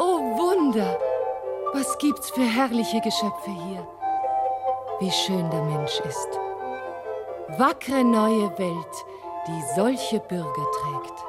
Oh Wunder! Was gibt's für herrliche Geschöpfe hier? Wie schön der Mensch ist. Wackere neue Welt, die solche Bürger trägt.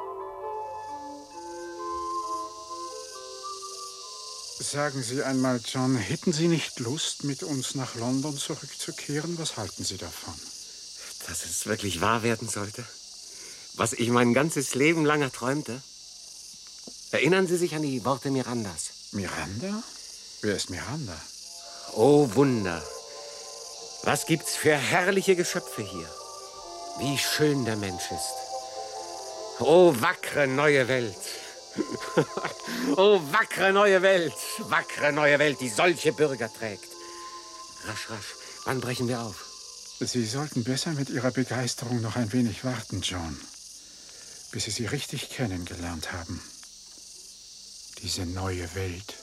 Sagen Sie einmal, John, hätten Sie nicht Lust, mit uns nach London zurückzukehren? Was halten Sie davon? Dass es wirklich wahr werden sollte? Was ich mein ganzes Leben lang erträumte? Erinnern Sie sich an die Worte Mirandas? Miranda? Wer ist Miranda? Oh Wunder! Was gibt's für herrliche Geschöpfe hier? Wie schön der Mensch ist. Oh, wackere neue Welt! Oh, wackere neue Welt, die solche Bürger trägt. Rasch, rasch, wann brechen wir auf? Sie sollten besser mit Ihrer Begeisterung noch ein wenig warten, John, bis Sie sie richtig kennengelernt haben. Diese neue Welt.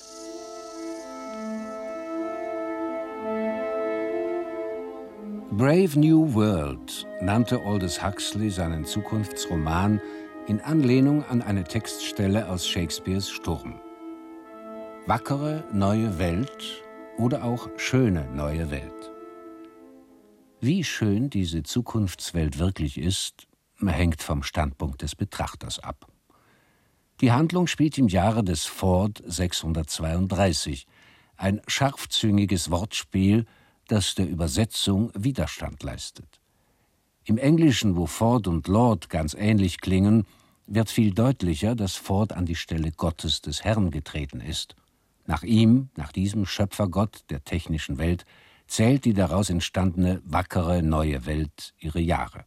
Brave New World nannte Aldous Huxley seinen Zukunftsroman in Anlehnung an eine Textstelle aus Shakespeares Sturm. Wackere neue Welt oder auch schöne neue Welt. Wie schön diese Zukunftswelt wirklich ist, hängt vom Standpunkt des Betrachters ab. Die Handlung spielt im Jahre des Ford 632, ein scharfzüngiges Wortspiel, das der Übersetzung Widerstand leistet. Im Englischen, wo Ford und Lord ganz ähnlich klingen, wird viel deutlicher, dass Ford an die Stelle Gottes des Herrn getreten ist. Nach ihm, nach diesem Schöpfergott der technischen Welt, zählt die daraus entstandene wackere neue Welt ihre Jahre.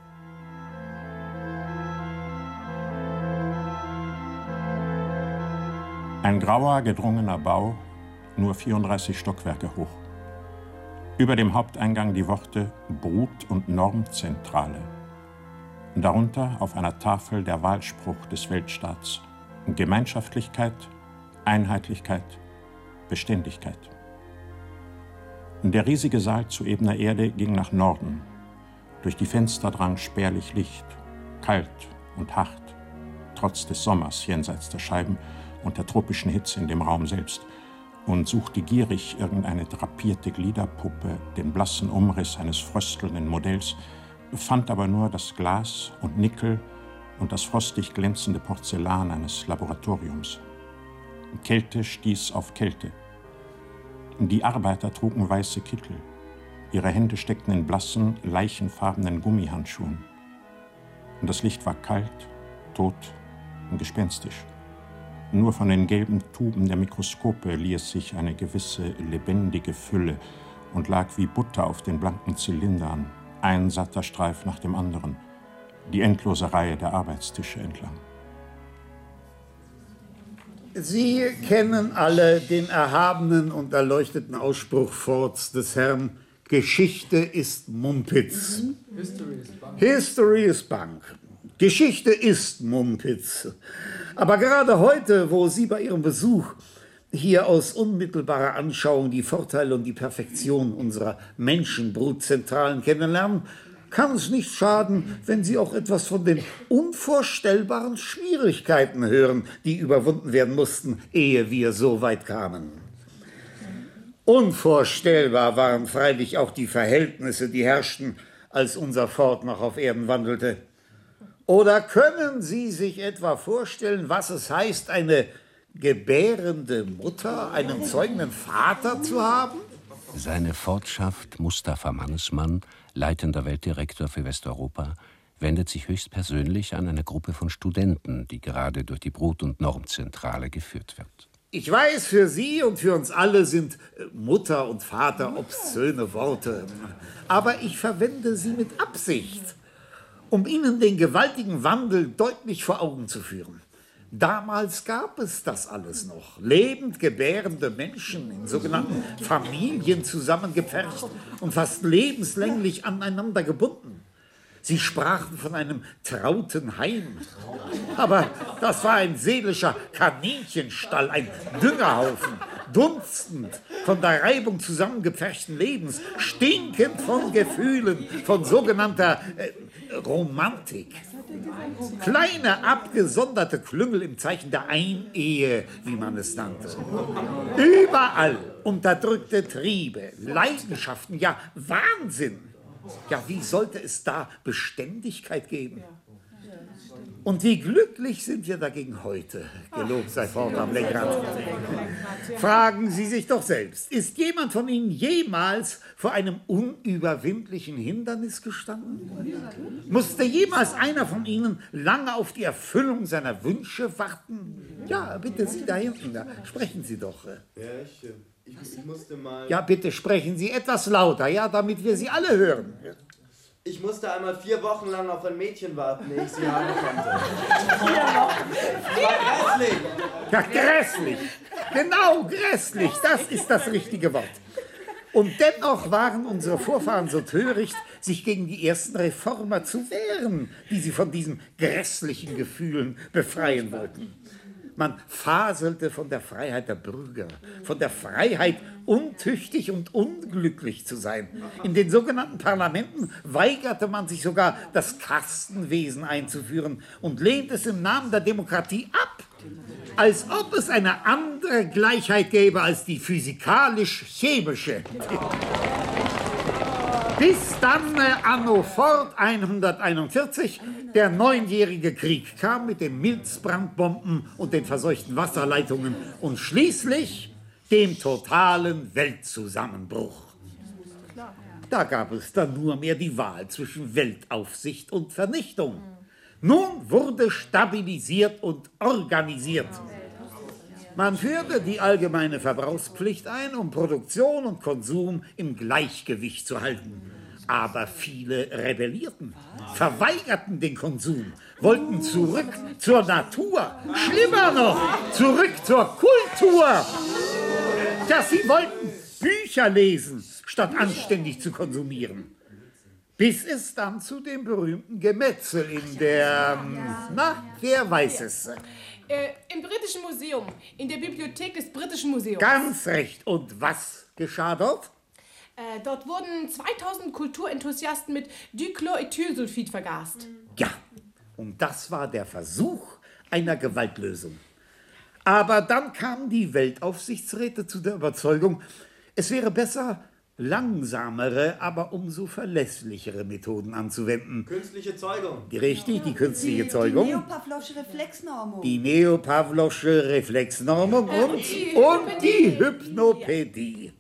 Ein grauer, gedrungener Bau, nur 34 Stockwerke hoch. Über dem Haupteingang die Worte Brut- und Normzentrale. Darunter auf einer Tafel der Wahlspruch des Weltstaats: Gemeinschaftlichkeit, Einheitlichkeit, Beständigkeit. Der riesige Saal zu ebener Erde ging nach Norden. Durch die Fenster drang spärlich Licht, kalt und hart, trotz des Sommers jenseits der Scheiben und der tropischen Hitze in dem Raum selbst, und suchte gierig irgendeine drapierte Gliederpuppe, den blassen Umriss eines fröstelnden Modells, fand aber nur das Glas und Nickel und das frostig glänzende Porzellan eines Laboratoriums. Kälte stieß auf Kälte. Die Arbeiter trugen weiße Kittel. Ihre Hände steckten in blassen, leichenfarbenen Gummihandschuhen. Und das Licht war kalt, tot und gespenstisch. Nur von den gelben Tuben der Mikroskope lieh es sich eine gewisse lebendige Fülle und lag wie Butter auf den blanken Zylindern, ein satter Streif nach dem anderen, die endlose Reihe der Arbeitstische entlang. Sie kennen alle den erhabenen und erleuchteten Ausspruch Fords des Herrn: Geschichte ist Mumpitz. History is Bunk. Geschichte ist Mumpitz. Aber gerade heute, wo Sie bei Ihrem Besuch hier aus unmittelbarer Anschauung die Vorteile und die Perfektion unserer Menschenbrutzentralen kennenlernen, kann es nicht schaden, wenn Sie auch etwas von den unvorstellbaren Schwierigkeiten hören, die überwunden werden mussten, ehe wir so weit kamen. Unvorstellbar waren freilich auch die Verhältnisse, die herrschten, als unser Ford noch auf Erden wandelte. Oder können Sie sich etwa vorstellen, was es heißt, eine gebärende Mutter, einen zeugenden Vater zu haben? Seine Fortschaft Mustafa Mannesmann, leitender Weltdirektor für Westeuropa, wendet sich höchstpersönlich an eine Gruppe von Studenten, die gerade durch die Brut- und Normzentrale geführt wird. Ich weiß, für Sie und für uns alle sind Mutter und Vater obszöne Worte. Aber ich verwende sie mit Absicht, um Ihnen den gewaltigen Wandel deutlich vor Augen zu führen. Damals gab es das alles noch. Lebend gebärende Menschen in sogenannten Familien zusammengepfercht und fast lebenslänglich aneinander gebunden. Sie sprachen von einem trauten Heim. Aber das war ein seelischer Kaninchenstall, ein Düngerhaufen, dunstend von der Reibung zusammengepferchten Lebens, stinkend von Gefühlen, von sogenannter Romantik. Kleine, abgesonderte Klüngel im Zeichen der Einehe, wie man es nannte. Überall unterdrückte Triebe, Leidenschaften, ja Wahnsinn. Ja, wie sollte es da Beständigkeit geben? Und wie glücklich sind wir dagegen heute, gelobt sei fort am Lenkrad. Fragen Sie sich doch selbst, ist jemand von Ihnen jemals vor einem unüberwindlichen Hindernis gestanden? Musste jemals einer von Ihnen lange auf die Erfüllung seiner Wünsche warten? Ja, bitte, Sie da hinten, da sprechen Sie doch. Ja, ich musste mal... Ja, bitte sprechen Sie etwas lauter, ja, damit wir Sie alle hören. Ich musste einmal 4 Wochen lang auf ein Mädchen warten, ehe ich sie haben konnte. War grässlich. Ja, grässlich. Genau, grässlich. Das ist das richtige Wort. Und dennoch waren unsere Vorfahren so töricht, sich gegen die ersten Reformer zu wehren, die sie von diesen grässlichen Gefühlen befreien wollten. Man faselte von der Freiheit der Bürger, von der Freiheit, untüchtig und unglücklich zu sein. In den sogenannten Parlamenten weigerte man sich sogar, das Kastenwesen einzuführen und lehnt es im Namen der Demokratie ab, als ob es eine andere Gleichheit gäbe als die physikalisch-chemische. Bis dann anno fort 141 der 9-jährige Krieg kam mit den Milzbrandbomben und den verseuchten Wasserleitungen und schließlich dem totalen Weltzusammenbruch. Da gab es dann nur mehr die Wahl zwischen Weltaufsicht und Vernichtung. Nun wurde stabilisiert und organisiert. Man führte die allgemeine Verbrauchspflicht ein, um Produktion und Konsum im Gleichgewicht zu halten. Aber viele rebellierten, verweigerten den Konsum, wollten zurück zur Natur, schlimmer noch, zurück zur Kultur. Ja, sie wollten Bücher lesen, statt anständig zu konsumieren. Bis es dann zu dem berühmten Gemetzel in der, na, wer weiß es? Im Britischen Museum, in der Bibliothek des Britischen Museums. Ganz recht. Und was geschah dort? Dort wurden 2000 Kulturenthusiasten mit Dichloethylsulfid vergast. Ja, und das war der Versuch einer Gewaltlösung. Aber dann kamen die Weltaufsichtsräte zu der Überzeugung, es wäre besser, langsamere, aber umso verlässlichere Methoden anzuwenden. Künstliche Zeugung. Richtig, die künstliche Zeugung. Die Neopavlovsche Reflexnormung. Die Neopavlovsche Reflexnormung und die Hypnopädie.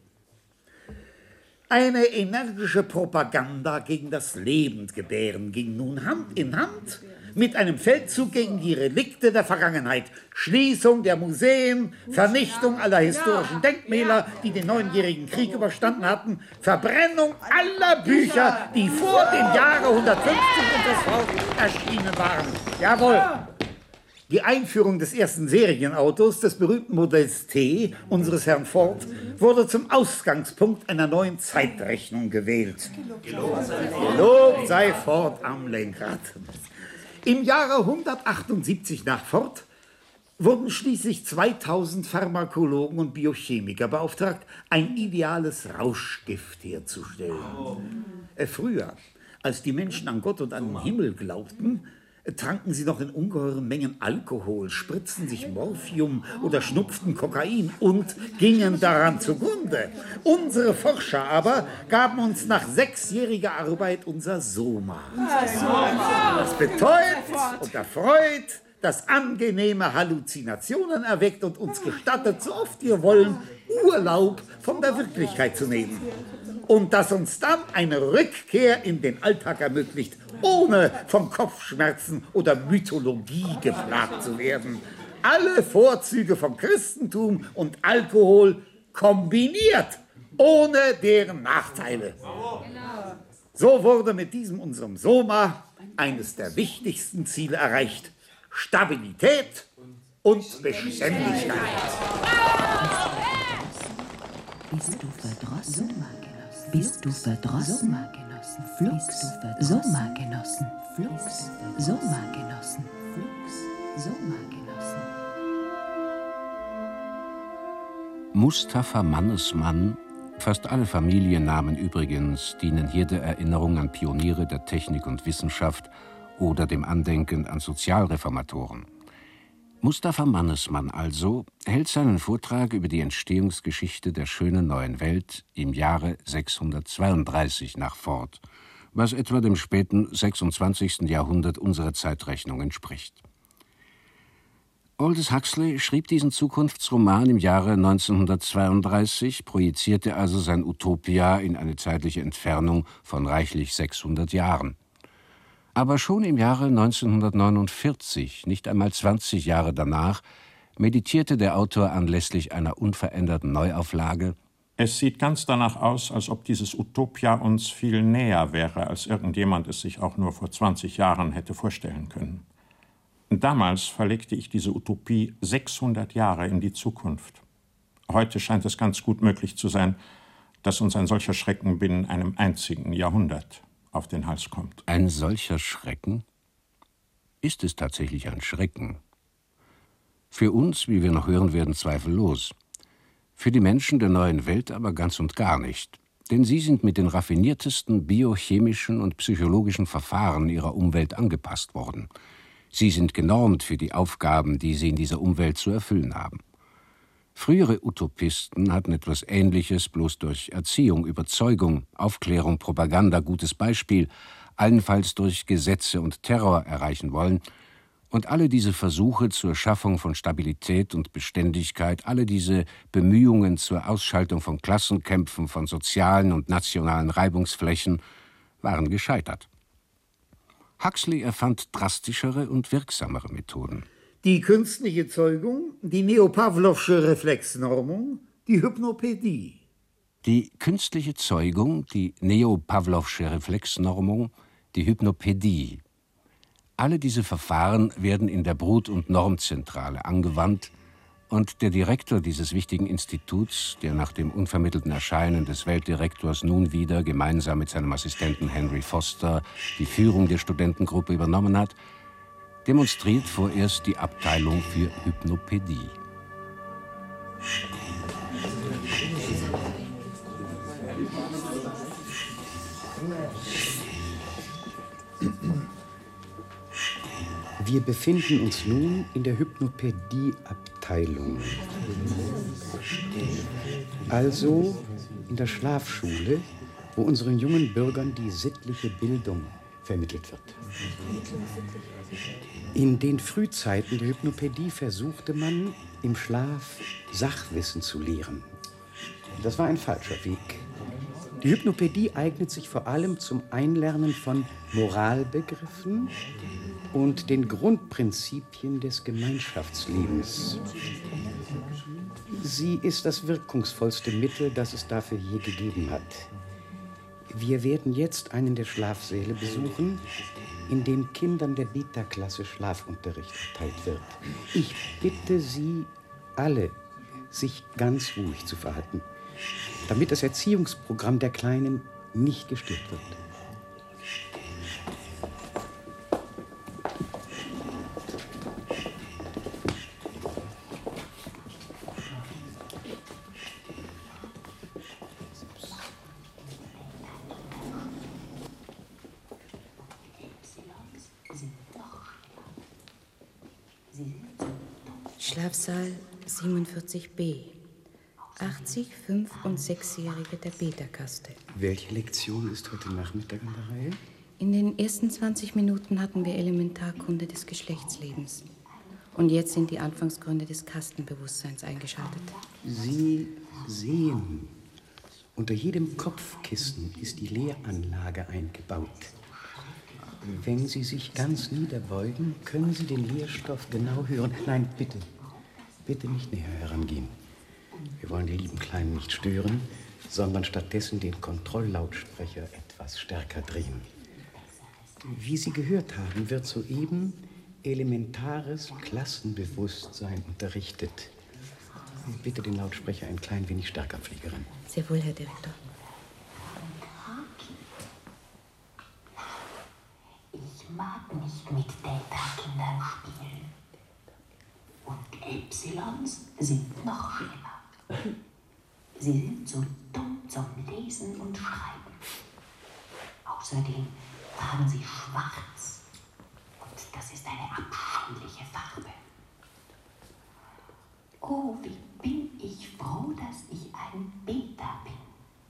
Eine energische Propaganda gegen das Lebendgebären ging nun Hand in Hand mit einem Feldzug gegen die Relikte der Vergangenheit. Schließung der Museen, Vernichtung aller historischen Denkmäler, die den 9-jährigen Krieg überstanden hatten, Verbrennung aller Bücher, die vor dem Jahre 150 und das Fort erschienen waren. Jawohl! Die Einführung des ersten Serienautos, des berühmten Modells T, unseres Herrn Ford, wurde zum Ausgangspunkt einer neuen Zeitrechnung gewählt. Gelobt sei Ford am Lenkrad. Im Jahre 178 nach Ford wurden schließlich 2000 Pharmakologen und Biochemiker beauftragt, ein ideales Rauschgift herzustellen. Früher, als die Menschen an Gott und an den Himmel glaubten, tranken sie noch in ungeheuren Mengen Alkohol, spritzten sich Morphium oder schnupften Kokain und gingen daran zugrunde. Unsere Forscher aber gaben uns nach 6-jähriger Arbeit unser Soma. Das betäubt und erfreut, das angenehme Halluzinationen erweckt und uns gestattet, so oft wir wollen, Urlaub von der Wirklichkeit zu nehmen. Und das uns dann eine Rückkehr in den Alltag ermöglicht, ohne von Kopfschmerzen oder Mythologie geplagt zu werden. Alle Vorzüge von Christentum und Alkohol kombiniert, ohne deren Nachteile. So wurde mit diesem unserem Soma eines der wichtigsten Ziele erreicht: Stabilität und Beständigkeit. Bist du verdrossen? Bist du verdrossen? Flux, Sommergenossen. Flux, Sommergenossen. Flux, Sommergenossen. Mustafa Mannesmann, fast alle Familiennamen übrigens, dienen hier der Erinnerung an Pioniere der Technik und Wissenschaft oder dem Andenken an Sozialreformatoren. Mustafa Mannesmann also hält seinen Vortrag über die Entstehungsgeschichte der schönen neuen Welt im Jahre 632 nach Fort, was etwa dem späten 26. Jahrhundert unserer Zeitrechnung entspricht. Aldous Huxley schrieb diesen Zukunftsroman im Jahre 1932, projizierte also sein Utopia in eine zeitliche Entfernung von reichlich 600 Jahren. Aber schon im Jahre 1949, nicht einmal 20 Jahre danach, meditierte der Autor anlässlich einer unveränderten Neuauflage: Es sieht ganz danach aus, als ob dieses Utopia uns viel näher wäre, als irgendjemand es sich auch nur vor 20 Jahren hätte vorstellen können. Damals verlegte ich diese Utopie 600 Jahre in die Zukunft. Heute scheint es ganz gut möglich zu sein, dass uns ein solcher Schrecken binnen einem einzigen Jahrhundert auf den Hals kommt. Ein solcher Schrecken? Ist es tatsächlich ein Schrecken? Für uns, wie wir noch hören werden, zweifellos. Für die Menschen der neuen Welt aber ganz und gar nicht. Denn sie sind mit den raffiniertesten biochemischen und psychologischen Verfahren ihrer Umwelt angepasst worden. Sie sind genormt für die Aufgaben, die sie in dieser Umwelt zu erfüllen haben. Frühere Utopisten hatten etwas Ähnliches bloß durch Erziehung, Überzeugung, Aufklärung, Propaganda, gutes Beispiel, allenfalls durch Gesetze und Terror erreichen wollen. Und alle diese Versuche zur Schaffung von Stabilität und Beständigkeit, alle diese Bemühungen zur Ausschaltung von Klassenkämpfen, von sozialen und nationalen Reibungsflächen waren gescheitert. Huxley erfand drastischere und wirksamere Methoden. Die künstliche Zeugung, die neopavlovsche Reflexnormung, die Hypnopädie. Die künstliche Zeugung, die neopavlovsche Reflexnormung, die Hypnopädie. Alle diese Verfahren werden in der Brut- und Normzentrale angewandt und der Direktor dieses wichtigen Instituts, der nach dem unvermittelten Erscheinen des Weltdirektors nun wieder gemeinsam mit seinem Assistenten Henry Foster die Führung der Studentengruppe übernommen hat, demonstriert vorerst die Abteilung für Hypnopädie. Wir befinden uns nun in der Hypnopädie-Abteilung. Also in der Schlafschule, wo unseren jungen Bürgern die sittliche Bildung vermittelt wird. In den Frühzeiten der Hypnopädie versuchte man, im Schlaf Sachwissen zu lehren. Das war ein falscher Weg. Die Hypnopädie eignet sich vor allem zum Einlernen von Moralbegriffen und den Grundprinzipien des Gemeinschaftslebens. Sie ist das wirkungsvollste Mittel, das es dafür je gegeben hat. Wir werden jetzt einen der Schlafsäle besuchen, in dem Kindern der Beta-Klasse Schlafunterricht erteilt wird. Ich bitte Sie alle, sich ganz ruhig zu verhalten, damit das Erziehungsprogramm der Kleinen nicht gestört wird. Schlafsaal 47b. 80, 5- und 6-Jährige der Beta-Kaste. Welche Lektion ist heute Nachmittag an der Reihe? In den ersten 20 Minuten hatten wir Elementarkunde des Geschlechtslebens. Und jetzt sind die Anfangsgründe des Kastenbewusstseins eingeschaltet. Sie sehen, unter jedem Kopfkissen ist die Lehranlage eingebaut. Wenn Sie sich ganz niederbeugen, können Sie den Lehrstoff genau hören. Nein, bitte, bitte nicht näher herangehen. Wir wollen die lieben Kleinen nicht stören, sondern stattdessen den Kontrolllautsprecher etwas stärker drehen. Wie Sie gehört haben, wird soeben elementares Klassenbewusstsein unterrichtet. Bitte den Lautsprecher ein klein wenig stärker, Pflegerin. Sehr wohl, Herr Direktor. Ich mag nicht mit Delta-Kindern spielen. Und Epsilons sind noch schlimmer. Sie sind so dumm zum Lesen und Schreiben. Außerdem tragen sie schwarz Das ist eine abscheuliche Farbe. Oh, wie bin ich froh, dass ich ein Beta bin.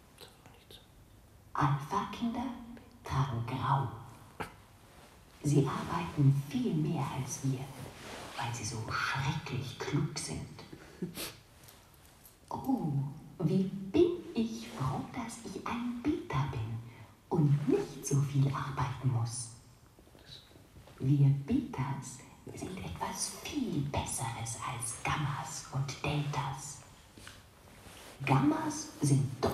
Alpha-Kinder tragen Grau. Sie arbeiten viel mehr als wir, weil sie so schrecklich klug sind. Oh, wie bin ich froh, dass ich ein Beta bin und nicht so viel arbeiten muss. Wir Betas sind etwas viel Besseres als Gammas und Deltas. Gammas sind dumm.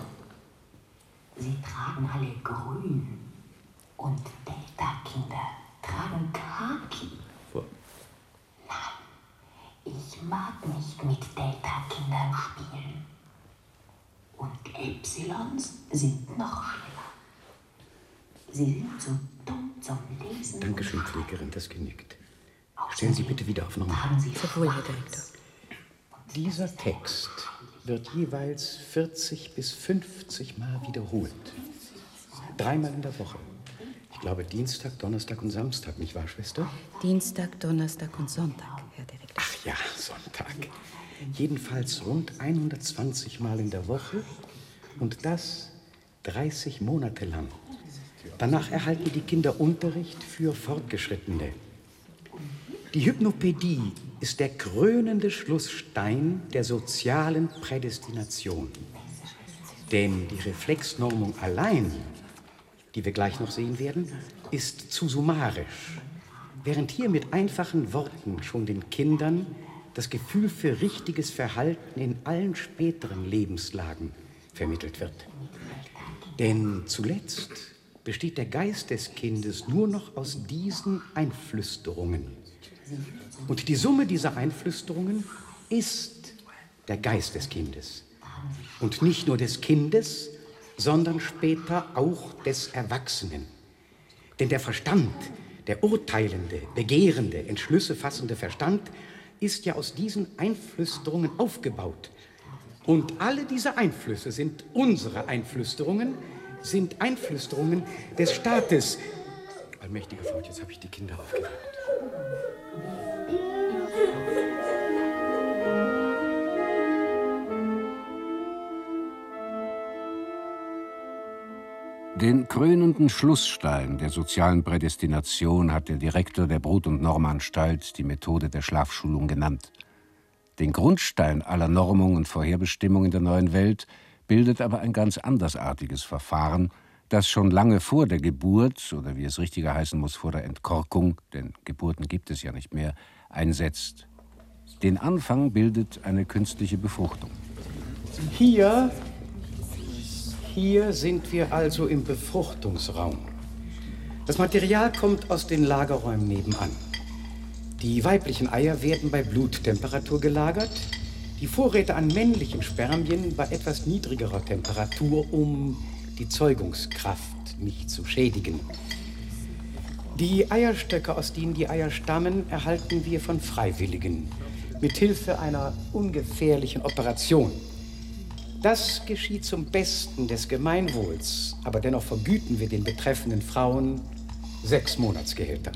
Sie tragen alle grün. Und Delta-Kinder tragen Khaki. Nein, ich mag nicht mit Delta-Kindern spielen. Und Epsilons sind noch schlimmer. Sie sind so dumm zum Lesen. Dankeschön, Pflegerin, das genügt. Stellen Sie bitte wieder auf Nummer. Jawohl, Herr Direktor. Dieser Text wird jeweils 40 bis 50 Mal wiederholt. 3-mal in der Woche. Ich glaube Dienstag, Donnerstag und Samstag, nicht wahr, Schwester? Dienstag, Donnerstag und Sonntag, Herr Direktor. Ach ja, Sonntag. Jedenfalls rund 120 Mal in der Woche und das 30 Monate lang. Danach erhalten die Kinder Unterricht für Fortgeschrittene. Die Hypnopädie ist der krönende Schlussstein der sozialen Prädestination. Denn die Reflexnormung allein, die wir gleich noch sehen werden, ist zu summarisch, während hier mit einfachen Worten schon den Kindern das Gefühl für richtiges Verhalten in allen späteren Lebenslagen vermittelt wird. Denn zuletzt besteht der Geist des Kindes nur noch aus diesen Einflüsterungen. Und die Summe dieser Einflüsterungen ist der Geist des Kindes. Und nicht nur des Kindes, sondern später auch des Erwachsenen. Denn der Verstand, der urteilende, begehrende, Entschlüsse fassende Verstand, ist ja aus diesen Einflüsterungen aufgebaut. Und alle diese Einflüsse sind unsere Einflüsterungen, sind Einflüsterungen des Staates. Allmächtige Gott, jetzt habe ich die Kinder aufgeweckt. Den krönenden Schlussstein der sozialen Prädestination hat der Direktor der Brut- und Normanstalt die Methode der Schlafschulung genannt. Den Grundstein aller Normung und Vorherbestimmung in der neuen Welt bildet aber ein ganz andersartiges Verfahren, das schon lange vor der Geburt, oder wie es richtiger heißen muss, vor der Entkorkung, denn Geburten gibt es ja nicht mehr, einsetzt. Den Anfang bildet eine künstliche Befruchtung. Hier sind wir also im Befruchtungsraum. Das Material kommt aus den Lagerräumen nebenan. Die weiblichen Eier werden bei Bluttemperatur gelagert, die Vorräte an männlichen Spermien bei etwas niedrigerer Temperatur, um die Zeugungskraft nicht zu schädigen. Die Eierstöcke, aus denen die Eier stammen, erhalten wir von Freiwilligen, mithilfe einer ungefährlichen Operation. Das geschieht zum Besten des Gemeinwohls, aber dennoch vergüten wir den betreffenden Frauen 6 Monatsgehälter.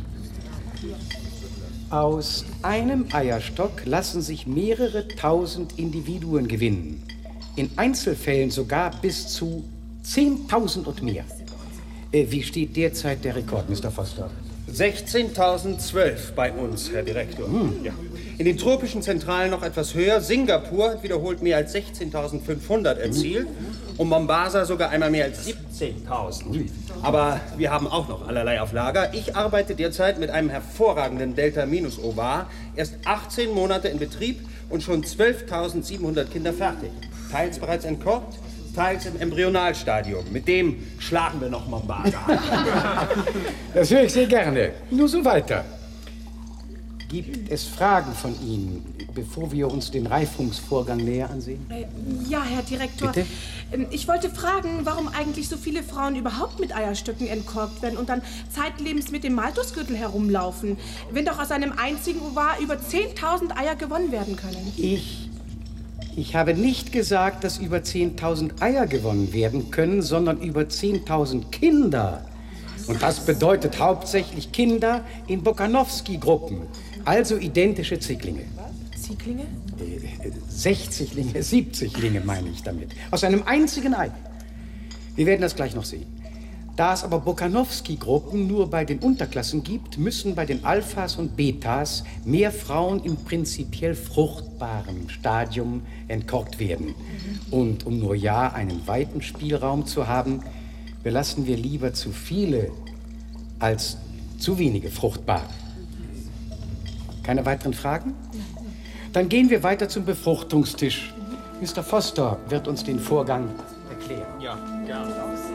Aus einem Eierstock lassen sich mehrere tausend Individuen gewinnen. In Einzelfällen sogar bis zu 10.000 und mehr. Wie steht derzeit der Rekord, Mr. Foster? 16.012 bei uns, Herr Direktor. Ja. In den tropischen Zentralen noch etwas höher. Singapur hat wiederholt mehr als 16.500 erzielt und Mombasa sogar einmal mehr als 17.000. Aber wir haben auch noch allerlei auf Lager. Ich arbeite derzeit mit einem hervorragenden Delta-Ovar. Erst 18 Monate in Betrieb und schon 12.700 Kinder fertig. Teils bereits entkorkt, teils im Embryonalstadium. Mit dem schlagen wir noch Mombasa. Das höre ich sehr gerne. Nur so weiter. Gibt es Fragen von Ihnen, bevor wir uns den Reifungsvorgang näher ansehen? Ja, Herr Direktor. Bitte? Ich wollte fragen, warum eigentlich so viele Frauen überhaupt mit Eierstöcken entkorkt werden und dann zeitlebens mit dem Malthusgürtel herumlaufen, wenn doch aus einem einzigen Ovar über 10.000 Eier gewonnen werden können. Ich habe nicht gesagt, dass über 10.000 Eier gewonnen werden können, sondern über 10.000 Kinder. Und das bedeutet hauptsächlich Kinder in Bokanowski-Gruppen, also identische Zicklinge. Zicklinge? 60-Linge, 70-Linge meine ich damit. Aus einem einzigen Ei. Wir werden das gleich noch sehen. Da es aber Bokanowski-Gruppen nur bei den Unterklassen gibt, müssen bei den Alphas und Betas mehr Frauen im prinzipiell fruchtbaren Stadium entkorkt werden. Und um nur ja einen weiten Spielraum zu haben, belassen wir lieber zu viele als zu wenige fruchtbar. Keine weiteren Fragen? Dann gehen wir weiter zum Befruchtungstisch. Mr. Foster wird uns den Vorgang erklären. Ja, gerne.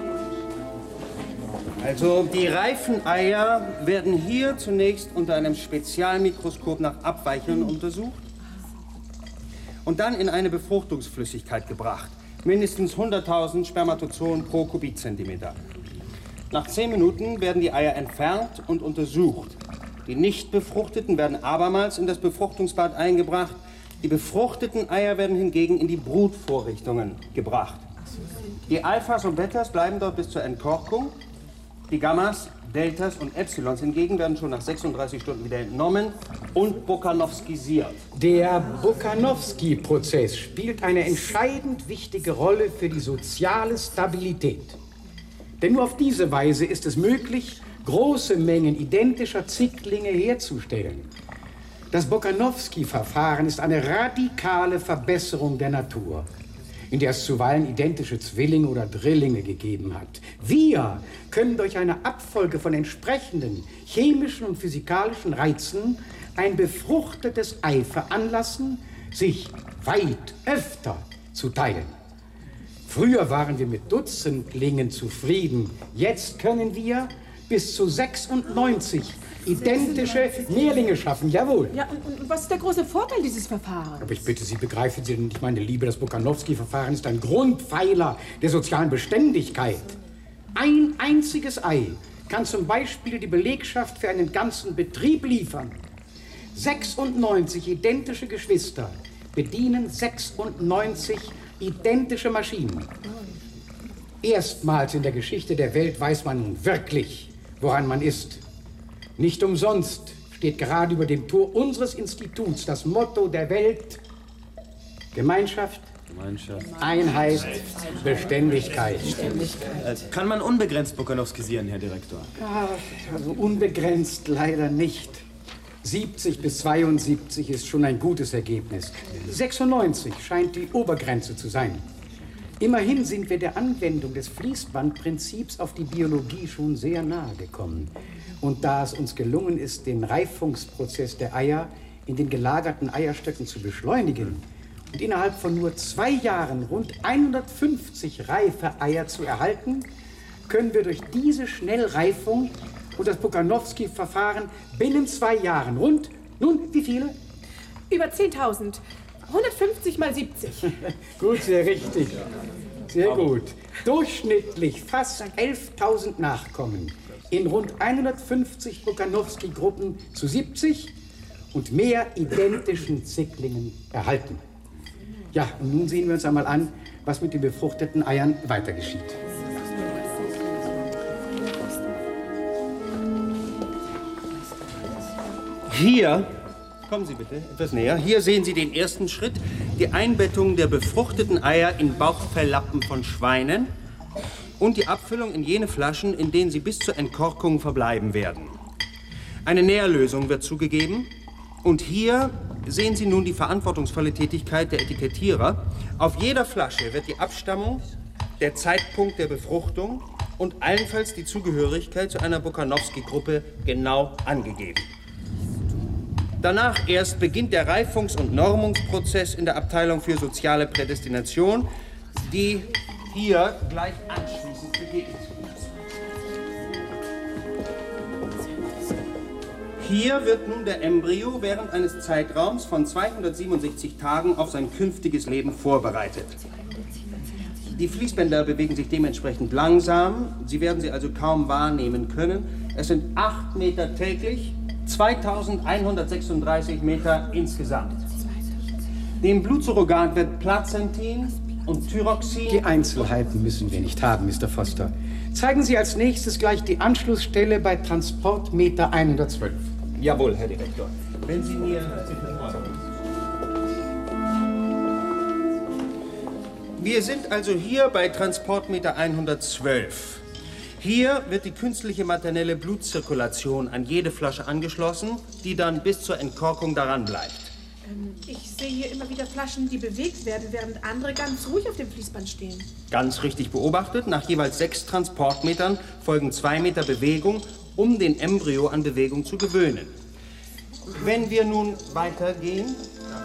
Also die reifen Eier werden hier zunächst unter einem Spezialmikroskop nach Abweicheln untersucht und dann in eine Befruchtungsflüssigkeit gebracht. Mindestens 100.000 Spermatozoen pro Kubikzentimeter. Nach 10 Minuten werden die Eier entfernt und untersucht. Die nicht befruchteten werden abermals in das Befruchtungsbad eingebracht. Die befruchteten Eier werden hingegen in die Brutvorrichtungen gebracht. Die Alphas und Betas bleiben dort bis zur Entkorkung. Die Gammas, Deltas und Epsilons hingegen werden schon nach 36 Stunden wieder entnommen und bokanowskisiert. Der Bokanowski-Prozess spielt eine entscheidend wichtige Rolle für die soziale Stabilität. Denn nur auf diese Weise ist es möglich, große Mengen identischer Zicklinge herzustellen. Das Bokanowski-Verfahren ist eine radikale Verbesserung der Natur, in der es zuweilen identische Zwillinge oder Drillinge gegeben hat. Wir können durch eine Abfolge von entsprechenden chemischen und physikalischen Reizen ein befruchtetes Ei veranlassen, sich weit öfter zu teilen. Früher waren wir mit Dutzendlingen zufrieden. Jetzt können wir bis zu 96 identische Mehrlinge schaffen, jawohl. Ja, und was ist der große Vorteil dieses Verfahrens? Aber ich bitte Sie, begreifen Sie denn nicht, meine Liebe, das Bokanowski-Verfahren ist ein Grundpfeiler der sozialen Beständigkeit. Ein einziges Ei kann zum Beispiel die Belegschaft für einen ganzen Betrieb liefern. 96 identische Geschwister bedienen 96 identische Maschinen. Erstmals in der Geschichte der Welt weiß man nun wirklich, woran man ist. Nicht umsonst steht gerade über dem Tor unseres Instituts das Motto der Welt: Gemeinschaft, Einheit, Beständigkeit. Kann man unbegrenzt bokanowskisieren, Herr Direktor? Also unbegrenzt leider nicht. 70 bis 72 ist schon ein gutes Ergebnis. 96 scheint die Obergrenze zu sein. Immerhin sind wir der Anwendung des Fließbandprinzips auf die Biologie schon sehr nahe gekommen. Und da es uns gelungen ist, den Reifungsprozess der Eier in den gelagerten Eierstöcken zu beschleunigen und innerhalb von nur 2 Jahren rund 150 reife Eier zu erhalten, können wir durch diese Schnellreifung und das Bokanowski-Verfahren binnen 2 Jahren rund, nun, wie viele? Über 10.000. 150 mal 70. Gut, sehr richtig. Sehr gut. Durchschnittlich fast 11.000 Nachkommen in rund 150 Bokanowski-Gruppen zu 70 und mehr identischen Zicklingen erhalten. Ja, und nun sehen wir uns einmal an, was mit den befruchteten Eiern weiter geschieht. Hier, kommen Sie bitte etwas näher, hier sehen Sie den ersten Schritt, die Einbettung der befruchteten Eier in Bauchfelllappen von Schweinen und die Abfüllung in jene Flaschen, in denen sie bis zur Entkorkung verbleiben werden. Eine Nährlösung wird zugegeben und hier sehen Sie nun die verantwortungsvolle Tätigkeit der Etikettierer. Auf jeder Flasche wird die Abstammung, der Zeitpunkt der Befruchtung und allenfalls die Zugehörigkeit zu einer Bokanowski-Gruppe genau angegeben. Danach erst beginnt der Reifungs- und Normungsprozess in der Abteilung für soziale Prädestination, die hier gleich anschließend beginnt. Hier wird nun der Embryo während eines Zeitraums von 267 Tagen auf sein künftiges Leben vorbereitet. Die Fließbänder bewegen sich dementsprechend langsam. Sie werden sie also kaum wahrnehmen können. Es sind 8 Meter täglich, 2136 Meter insgesamt. Dem Blutsurrogat wird Plazentin, und Thyroxin. Die Einzelheiten müssen wir nicht haben, Mr. Foster. Zeigen Sie als nächstes gleich die Anschlussstelle bei Transportmeter 112. Jawohl, Herr Direktor. Wenn Sie mir... Wir sind also hier bei Transportmeter 112. Hier wird die künstliche maternelle Blutzirkulation an jede Flasche angeschlossen, die dann bis zur Entkorkung daran bleibt. Ich sehe hier immer wieder Flaschen, die bewegt werden, während andere ganz ruhig auf dem Fließband stehen. Ganz richtig beobachtet, nach jeweils 6 Transportmetern folgen 2 Meter Bewegung, um den Embryo an Bewegung zu gewöhnen. Wenn wir nun weitergehen,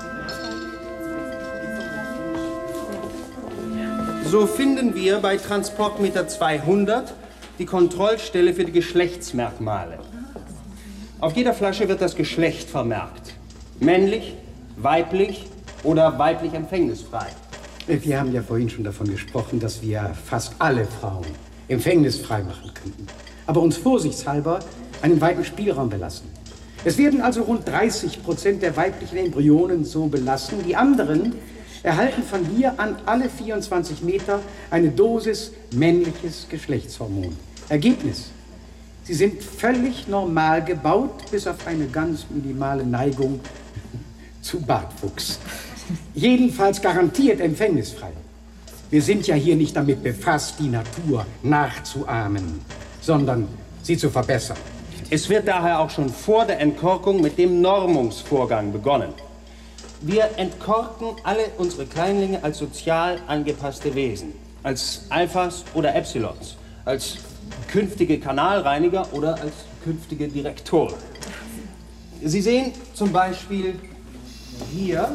so finden wir bei Transportmeter 200 die Kontrollstelle für die Geschlechtsmerkmale. Auf jeder Flasche wird das Geschlecht vermerkt. Männlich, weiblich oder weiblich empfängnisfrei. Wir haben ja vorhin schon davon gesprochen, dass wir fast alle Frauen empfängnisfrei machen könnten. Aber uns vorsichtshalber einen weiten Spielraum belassen. Es werden also rund 30% der weiblichen Embryonen so belassen. Die anderen erhalten von hier an alle 24 Meter eine Dosis männliches Geschlechtshormon. Ergebnis: Sie sind völlig normal gebaut, bis auf eine ganz minimale Neigung zu Bartwuchs. Jedenfalls garantiert empfängnisfrei. Wir sind ja hier nicht damit befasst, die Natur nachzuahmen, sondern sie zu verbessern. Es wird daher auch schon vor der Entkorkung mit dem Normungsvorgang begonnen. Wir entkorken alle unsere Kleinlinge als sozial angepasste Wesen, als Alphas oder Epsilons, als künftige Kanalreiniger oder als künftige Direktoren. Sie sehen zum Beispiel hier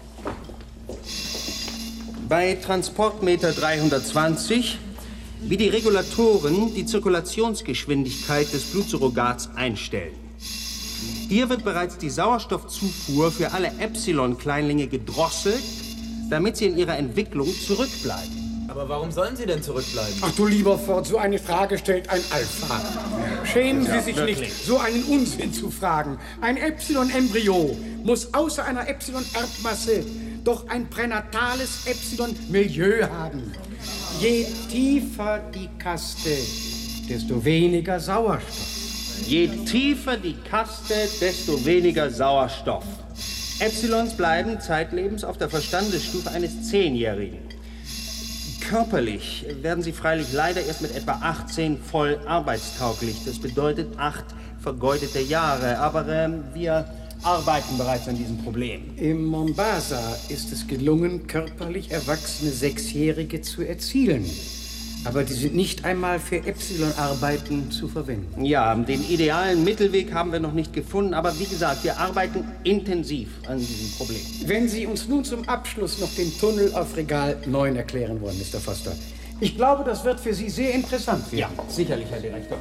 bei Transportmeter 320, wie die Regulatoren die Zirkulationsgeschwindigkeit des Blutsurrogats einstellen. Hier wird bereits die Sauerstoffzufuhr für alle Epsilon-Kleinlinge gedrosselt, damit sie in ihrer Entwicklung zurückbleiben. Aber warum sollen sie denn zurückbleiben? Ach du lieber Ford, so eine Frage stellt ein Alpha. Schämen Sie sich wirklich nicht, so einen Unsinn zu fragen. Ein Epsilon-Embryo muss außer einer Epsilon-Erbmasse doch ein pränatales Epsilon-Milieu haben. Je tiefer die Kaste, desto weniger Sauerstoff. Je tiefer die Kaste, desto weniger Sauerstoff. Epsilons bleiben zeitlebens auf der Verstandesstufe eines 10-Jährigen. Körperlich werden sie freilich leider erst mit etwa 18 voll arbeitstauglich. Das bedeutet 8 vergeudete Jahre. Aber wir arbeiten bereits an diesem Problem. Im Mombasa ist es gelungen, körperlich erwachsene 6-Jährige zu erzielen. Aber die sind nicht einmal für Epsilon-Arbeiten zu verwenden. Ja, den idealen Mittelweg haben wir noch nicht gefunden. Aber wie gesagt, wir arbeiten intensiv an diesem Problem. Wenn Sie uns nun zum Abschluss noch den Tunnel auf Regal 9 erklären wollen, Mr. Foster. Ich glaube, das wird für Sie sehr interessant werden. Ja, sicherlich, Herr Direktor.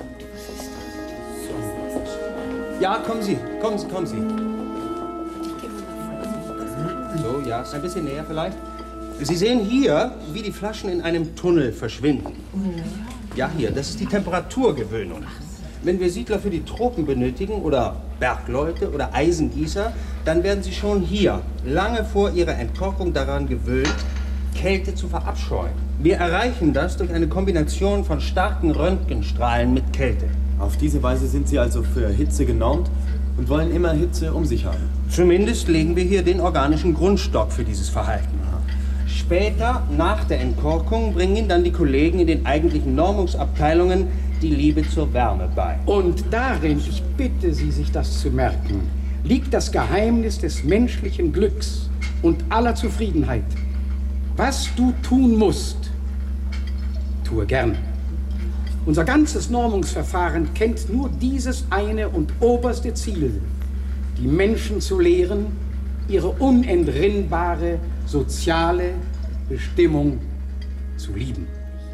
Ja, kommen Sie. So, ja, ein bisschen näher vielleicht. Sie sehen hier, wie die Flaschen in einem Tunnel verschwinden. Ja, hier, das ist die Temperaturgewöhnung. Wenn wir Siedler für die Tropen benötigen oder Bergleute oder Eisengießer, dann werden sie schon hier, lange vor ihrer Entkorkung daran gewöhnt, Kälte zu verabscheuen. Wir erreichen das durch eine Kombination von starken Röntgenstrahlen mit Kälte. Auf diese Weise sind Sie also für Hitze genormt und wollen immer Hitze um sich haben. Zumindest legen wir hier den organischen Grundstock für dieses Verhalten. Später, nach der Entkorkung, bringen Ihnen dann die Kollegen in den eigentlichen Normungsabteilungen die Liebe zur Wärme bei. Und darin, ich bitte Sie, sich das zu merken, liegt das Geheimnis des menschlichen Glücks und aller Zufriedenheit. Was du tun musst, tue gern. Unser ganzes Normungsverfahren kennt nur dieses eine und oberste Ziel, die Menschen zu lehren, ihre unentrinnbare soziale Bestimmung zu lieben.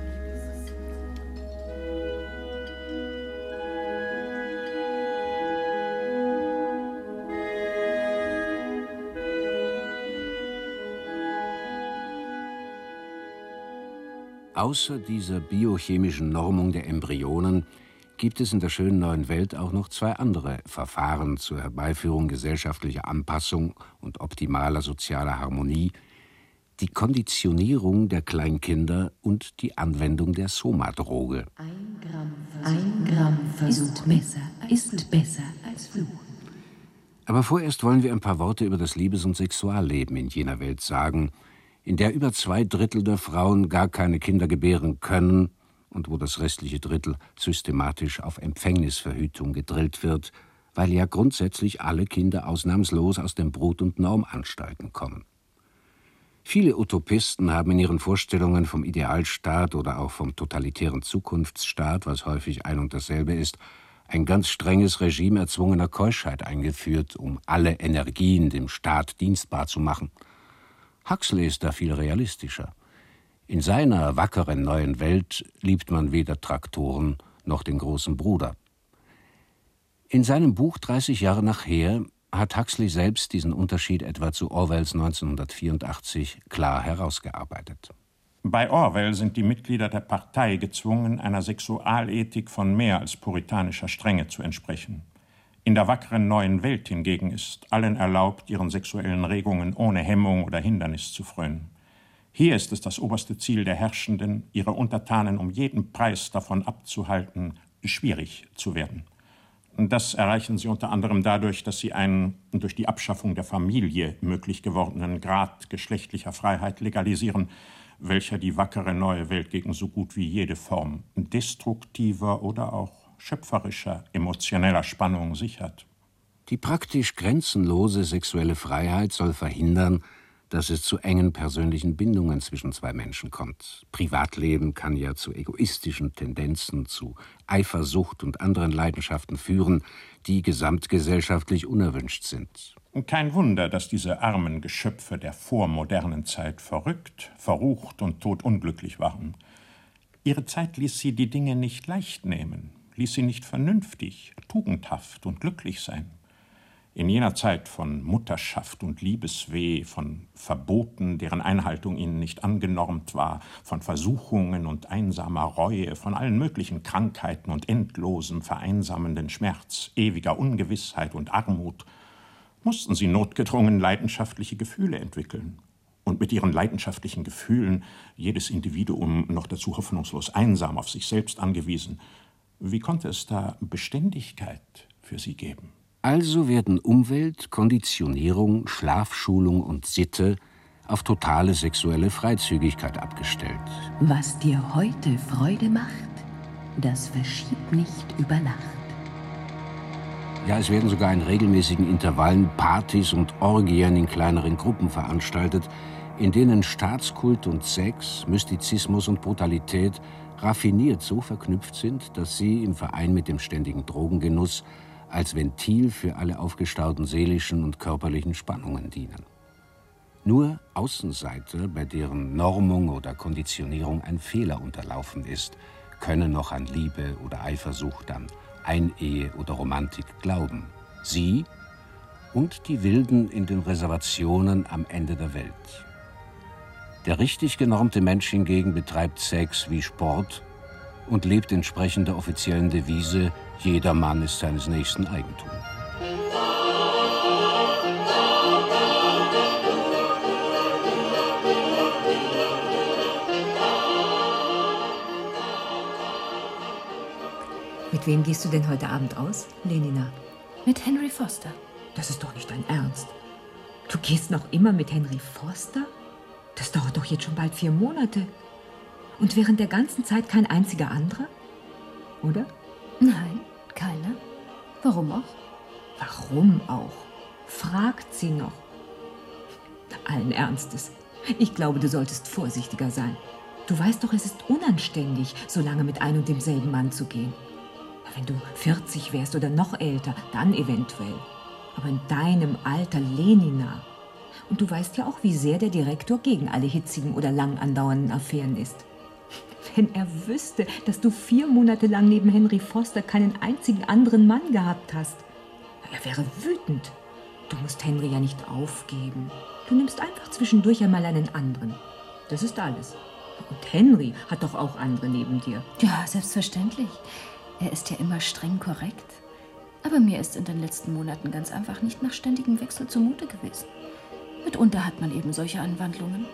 Außer dieser biochemischen Normung der Embryonen gibt es in der schönen neuen Welt auch noch 2 andere Verfahren zur Herbeiführung gesellschaftlicher Anpassung und optimaler sozialer Harmonie, die Konditionierung der Kleinkinder und die Anwendung der Soma-Droge. Ein Gramm ist besser als Fluchen. Aber vorerst wollen wir ein paar Worte über das Liebes- und Sexualleben in jener Welt sagen, in der über 2/3 der Frauen gar keine Kinder gebären können und wo das restliche Drittel systematisch auf Empfängnisverhütung gedrillt wird, weil ja grundsätzlich alle Kinder ausnahmslos aus den Brut- und Normanstalten kommen. Viele Utopisten haben in ihren Vorstellungen vom Idealstaat oder auch vom totalitären Zukunftsstaat, was häufig ein und dasselbe ist, ein ganz strenges Regime erzwungener Keuschheit eingeführt, um alle Energien dem Staat dienstbar zu machen. Huxley ist da viel realistischer. In seiner wackeren neuen Welt liebt man weder Traktoren noch den großen Bruder. In seinem Buch 30 Jahre nachher hat Huxley selbst diesen Unterschied etwa zu Orwells 1984 klar herausgearbeitet. Bei Orwell sind die Mitglieder der Partei gezwungen, einer Sexualethik von mehr als puritanischer Strenge zu entsprechen. In der wackeren neuen Welt hingegen ist allen erlaubt, ihren sexuellen Regungen ohne Hemmung oder Hindernis zu frönen. Hier ist es das oberste Ziel der Herrschenden, ihre Untertanen um jeden Preis davon abzuhalten, schwierig zu werden. Das erreichen sie unter anderem dadurch, dass sie einen durch die Abschaffung der Familie möglich gewordenen Grad geschlechtlicher Freiheit legalisieren, welcher die wackere neue Welt gegen so gut wie jede Form destruktiver oder auch schöpferischer emotioneller Spannung sichert. Die praktisch grenzenlose sexuelle Freiheit soll verhindern, dass es zu engen persönlichen Bindungen zwischen zwei Menschen kommt. Privatleben kann ja zu egoistischen Tendenzen, zu Eifersucht und anderen Leidenschaften führen, die gesamtgesellschaftlich unerwünscht sind. Kein Wunder, dass diese armen Geschöpfe der vormodernen Zeit verrückt, verrucht und todunglücklich waren. Ihre Zeit ließ sie die Dinge nicht leicht nehmen, ließ sie nicht vernünftig, tugendhaft und glücklich sein. In jener Zeit von Mutterschaft und Liebesweh, von Verboten, deren Einhaltung ihnen nicht angenormt war, von Versuchungen und einsamer Reue, von allen möglichen Krankheiten und endlosem, vereinsamenden Schmerz, ewiger Ungewissheit und Armut, mussten sie notgedrungen leidenschaftliche Gefühle entwickeln. Und mit ihren leidenschaftlichen Gefühlen, jedes Individuum noch dazu hoffnungslos einsam, auf sich selbst angewiesen, wie konnte es da Beständigkeit für sie geben? Also werden Umwelt, Konditionierung, Schlafschulung und Sitte auf totale sexuelle Freizügigkeit abgestellt. Was dir heute Freude macht, das verschiebt nicht über Nacht. Ja, es werden sogar in regelmäßigen Intervallen Partys und Orgien in kleineren Gruppen veranstaltet, in denen Staatskult und Sex, Mystizismus und Brutalität raffiniert so verknüpft sind, dass sie im Verein mit dem ständigen Drogengenuss als Ventil für alle aufgestauten seelischen und körperlichen Spannungen dienen. Nur Außenseiter, bei deren Normung oder Konditionierung ein Fehler unterlaufen ist, können noch an Liebe oder Eifersucht, an Einehe oder Romantik glauben. Sie und die Wilden in den Reservationen am Ende der Welt. Der richtig genormte Mensch hingegen betreibt Sex wie Sport und lebt entsprechend der offiziellen Devise: Jeder Mann ist seines nächsten Eigentum. Mit wem gehst du denn heute Abend aus, Lenina? Mit Henry Foster. Das ist doch nicht dein Ernst. Du gehst noch immer mit Henry Foster? Das dauert doch jetzt schon bald 4 Monate. Und während der ganzen Zeit kein einziger anderer? Oder? Nein, keiner. Warum auch? Warum auch? Fragt sie noch. Allen Ernstes. Ich glaube, du solltest vorsichtiger sein. Du weißt doch, es ist unanständig, so lange mit einem und demselben Mann zu gehen. Wenn du 40 wärst oder noch älter, dann eventuell. Aber in deinem Alter, Lenina. Und du weißt ja auch, wie sehr der Direktor gegen alle hitzigen oder lang andauernden Affären ist. Wenn er wüsste, dass du 4 Monate lang neben Henry Foster keinen einzigen anderen Mann gehabt hast. Er wäre wütend. Du musst Henry ja nicht aufgeben. Du nimmst einfach zwischendurch einmal einen anderen. Das ist alles. Und Henry hat doch auch andere neben dir. Ja, selbstverständlich. Er ist ja immer streng korrekt. Aber mir ist in den letzten Monaten ganz einfach nicht nach ständigem Wechsel zumute gewesen. Mitunter hat man eben solche Anwandlungen.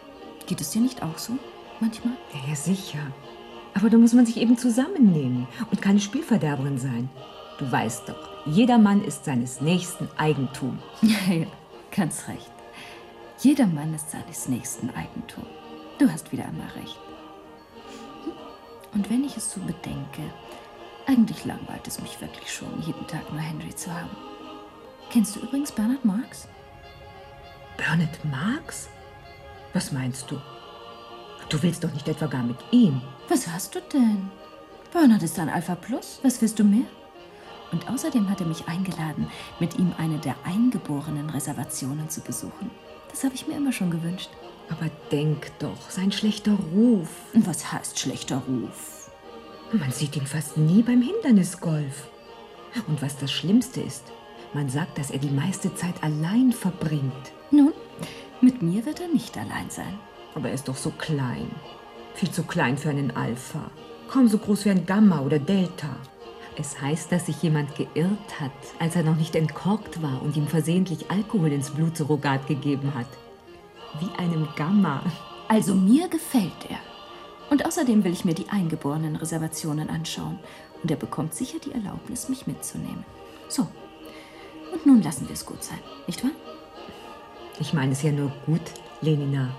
Geht es dir nicht auch so? Manchmal? Ja, sicher. Aber da muss man sich eben zusammennehmen und keine Spielverderberin sein. Du weißt doch, jeder Mann ist seines nächsten Eigentum. Ja, ganz recht. Jeder Mann ist seines nächsten Eigentum. Du hast wieder einmal recht. Und wenn ich es so bedenke, eigentlich langweilt es mich wirklich schon, jeden Tag nur Henry zu haben. Kennst du übrigens Bernard Marx? Bernard Marx? Was meinst du? Du willst doch nicht etwa gar mit ihm. Was hast du denn? Bernard ist ein Alpha Plus. Was willst du mehr? Und außerdem hat er mich eingeladen, mit ihm eine der eingeborenen Reservationen zu besuchen. Das habe ich mir immer schon gewünscht. Aber denk doch, sein schlechter Ruf. Was heißt schlechter Ruf? Man sieht ihn fast nie beim Hindernisgolf. Und was das Schlimmste ist, man sagt, dass er die meiste Zeit allein verbringt. Nun, mit mir wird er nicht allein sein. Aber er ist doch so klein. Viel zu klein für einen Alpha. Kaum so groß wie ein Gamma oder Delta. Es heißt, dass sich jemand geirrt hat, als er noch nicht entkorkt war und ihm versehentlich Alkohol ins Blutsurrogat gegeben hat. Wie einem Gamma. Also mir gefällt er. Und außerdem will ich mir die eingeborenen Reservationen anschauen. Und er bekommt sicher die Erlaubnis, mich mitzunehmen. So. Und nun lassen wir es gut sein, nicht wahr? Ich meine es ja nur gut, Lenina.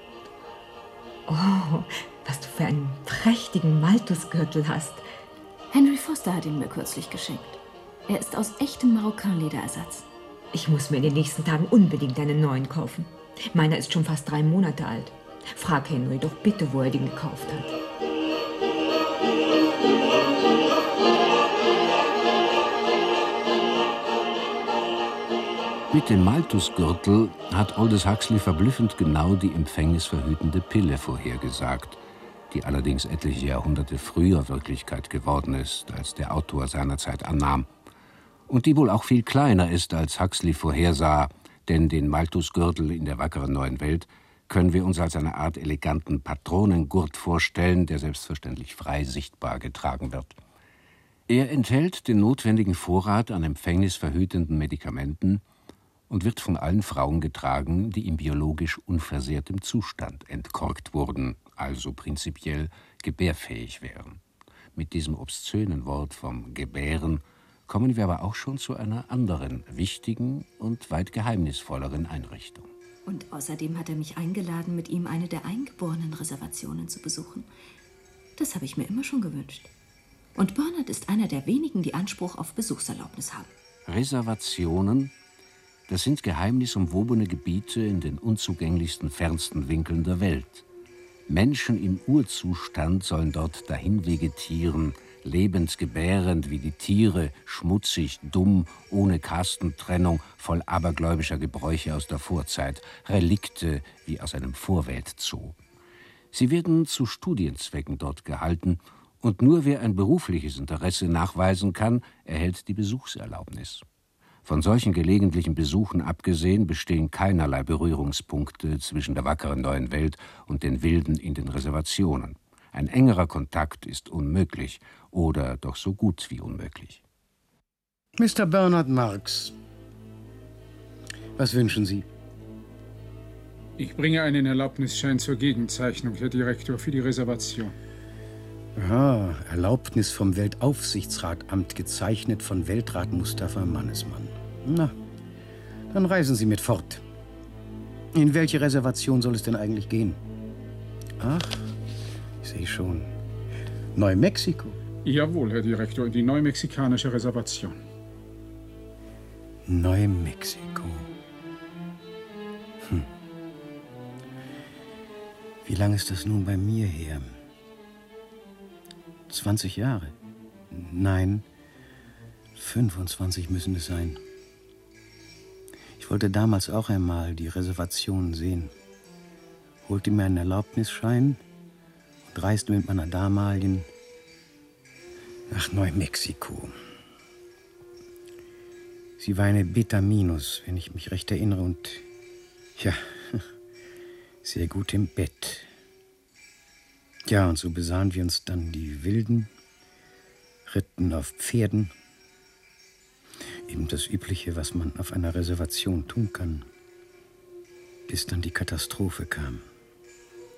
Oh, was du für einen prächtigen Malthusgürtel hast. Henry Foster hat ihn mir kürzlich geschenkt. Er ist aus echtem Marokkan-Lederersatz. Ich muss mir in den nächsten Tagen unbedingt einen neuen kaufen. Meiner ist schon fast 3 Monate alt. Frag Henry doch bitte, wo er den gekauft hat. Mit dem Malthusgürtel hat Aldous Huxley verblüffend genau die empfängnisverhütende Pille vorhergesagt, die allerdings etliche Jahrhunderte früher Wirklichkeit geworden ist, als der Autor seinerzeit annahm. Und die wohl auch viel kleiner ist, als Huxley vorhersah, denn den Malthusgürtel in der wackeren neuen Welt können wir uns als eine Art eleganten Patronengurt vorstellen, der selbstverständlich frei sichtbar getragen wird. Er enthält den notwendigen Vorrat an empfängnisverhütenden Medikamenten und wird von allen Frauen getragen, die in biologisch unversehrtem Zustand entkorkt wurden, also prinzipiell gebärfähig wären. Mit diesem obszönen Wort vom Gebären kommen wir aber auch schon zu einer anderen, wichtigen und weit geheimnisvolleren Einrichtung. Und außerdem hat er mich eingeladen, mit ihm eine der eingeborenen Reservationen zu besuchen. Das habe ich mir immer schon gewünscht. Und Bernard ist einer der wenigen, die Anspruch auf Besuchserlaubnis haben. Reservationen, das sind geheimnisumwobene Gebiete in den unzugänglichsten, fernsten Winkeln der Welt. Menschen im Urzustand sollen dort dahin vegetieren, lebend gebärend wie die Tiere, schmutzig, dumm, ohne Kastentrennung, voll abergläubischer Gebräuche aus der Vorzeit, Relikte wie aus einem Vorweltzoo. Sie werden zu Studienzwecken dort gehalten und nur wer ein berufliches Interesse nachweisen kann, erhält die Besuchserlaubnis. Von solchen gelegentlichen Besuchen abgesehen bestehen keinerlei Berührungspunkte zwischen der wackeren neuen Welt und den Wilden in den Reservationen. Ein engerer Kontakt ist unmöglich oder doch so gut wie unmöglich. Mr. Bernard Marx, was wünschen Sie? Ich bringe einen Erlaubnisschein zur Gegenzeichnung, Herr Direktor, für die Reservation. Aha, Erlaubnis vom Weltaufsichtsratamt, gezeichnet von Weltrat Mustafa Mannesmann. Na, dann reisen Sie mit fort. In welche Reservation soll es denn eigentlich gehen? Ach, ich sehe schon. Neumexiko. Jawohl, Herr Direktor, die neumexikanische Reservation. Neumexiko. Wie lange ist das nun bei mir her? 20 Jahre? Nein, 25 müssen es sein. Ich wollte damals auch einmal die Reservation sehen. Holte mir einen Erlaubnisschein und reiste mit meiner damaligen nach Neumexiko. Sie war eine Beta Minus, wenn ich mich recht erinnere, und ja, sehr gut im Bett. Ja, und so besahen wir uns dann die Wilden, ritten auf Pferden. Eben das Übliche, was man auf einer Reservation tun kann, bis dann die Katastrophe kam.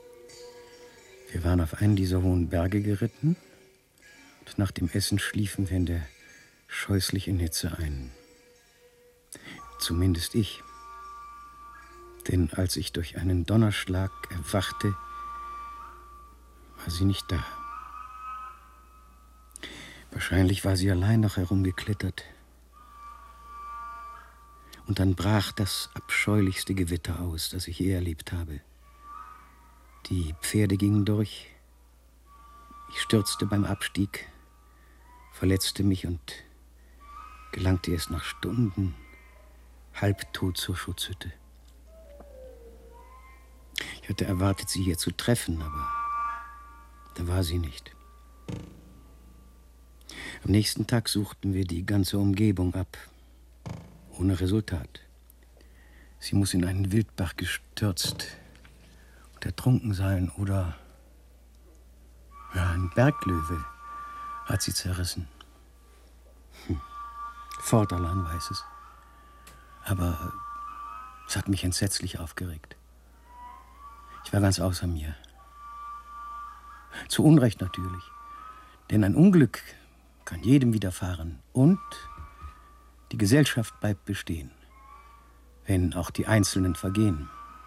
Wir waren auf einen dieser hohen Berge geritten und nach dem Essen schliefen wir in der scheußlichen Hitze ein. Zumindest ich. Denn als ich durch einen Donnerschlag erwachte, war sie nicht da. Wahrscheinlich war sie allein noch herumgeklettert. Und dann brach das abscheulichste Gewitter aus, das ich je erlebt habe. Die Pferde gingen durch. Ich stürzte beim Abstieg, verletzte mich und gelangte erst nach Stunden halbtot zur Schutzhütte. Ich hatte erwartet, sie hier zu treffen, aber da war sie nicht. Am nächsten Tag suchten wir die ganze Umgebung ab, ohne Resultat. Sie muss in einen Wildbach gestürzt und ertrunken sein oder ein Berglöwe hat sie zerrissen. Vorderland weiß es. Aber es hat mich entsetzlich aufgeregt. Ich war ganz außer mir. Zu Unrecht natürlich. Denn ein Unglück kann jedem widerfahren. Und die Gesellschaft bleibt bestehen, wenn auch die Einzelnen vergehen.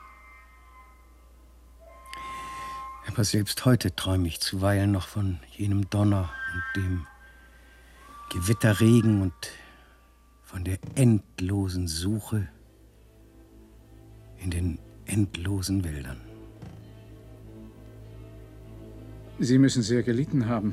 Aber selbst heute träume ich zuweilen noch von jenem Donner und dem Gewitterregen und von der endlosen Suche in den endlosen Wäldern. Sie müssen sehr gelitten haben.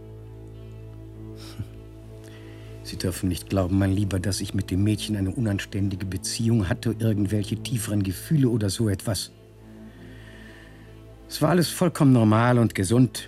Sie dürfen nicht glauben, mein Lieber, dass ich mit dem Mädchen eine unanständige Beziehung hatte, irgendwelche tieferen Gefühle oder so etwas. Es war alles vollkommen normal und gesund.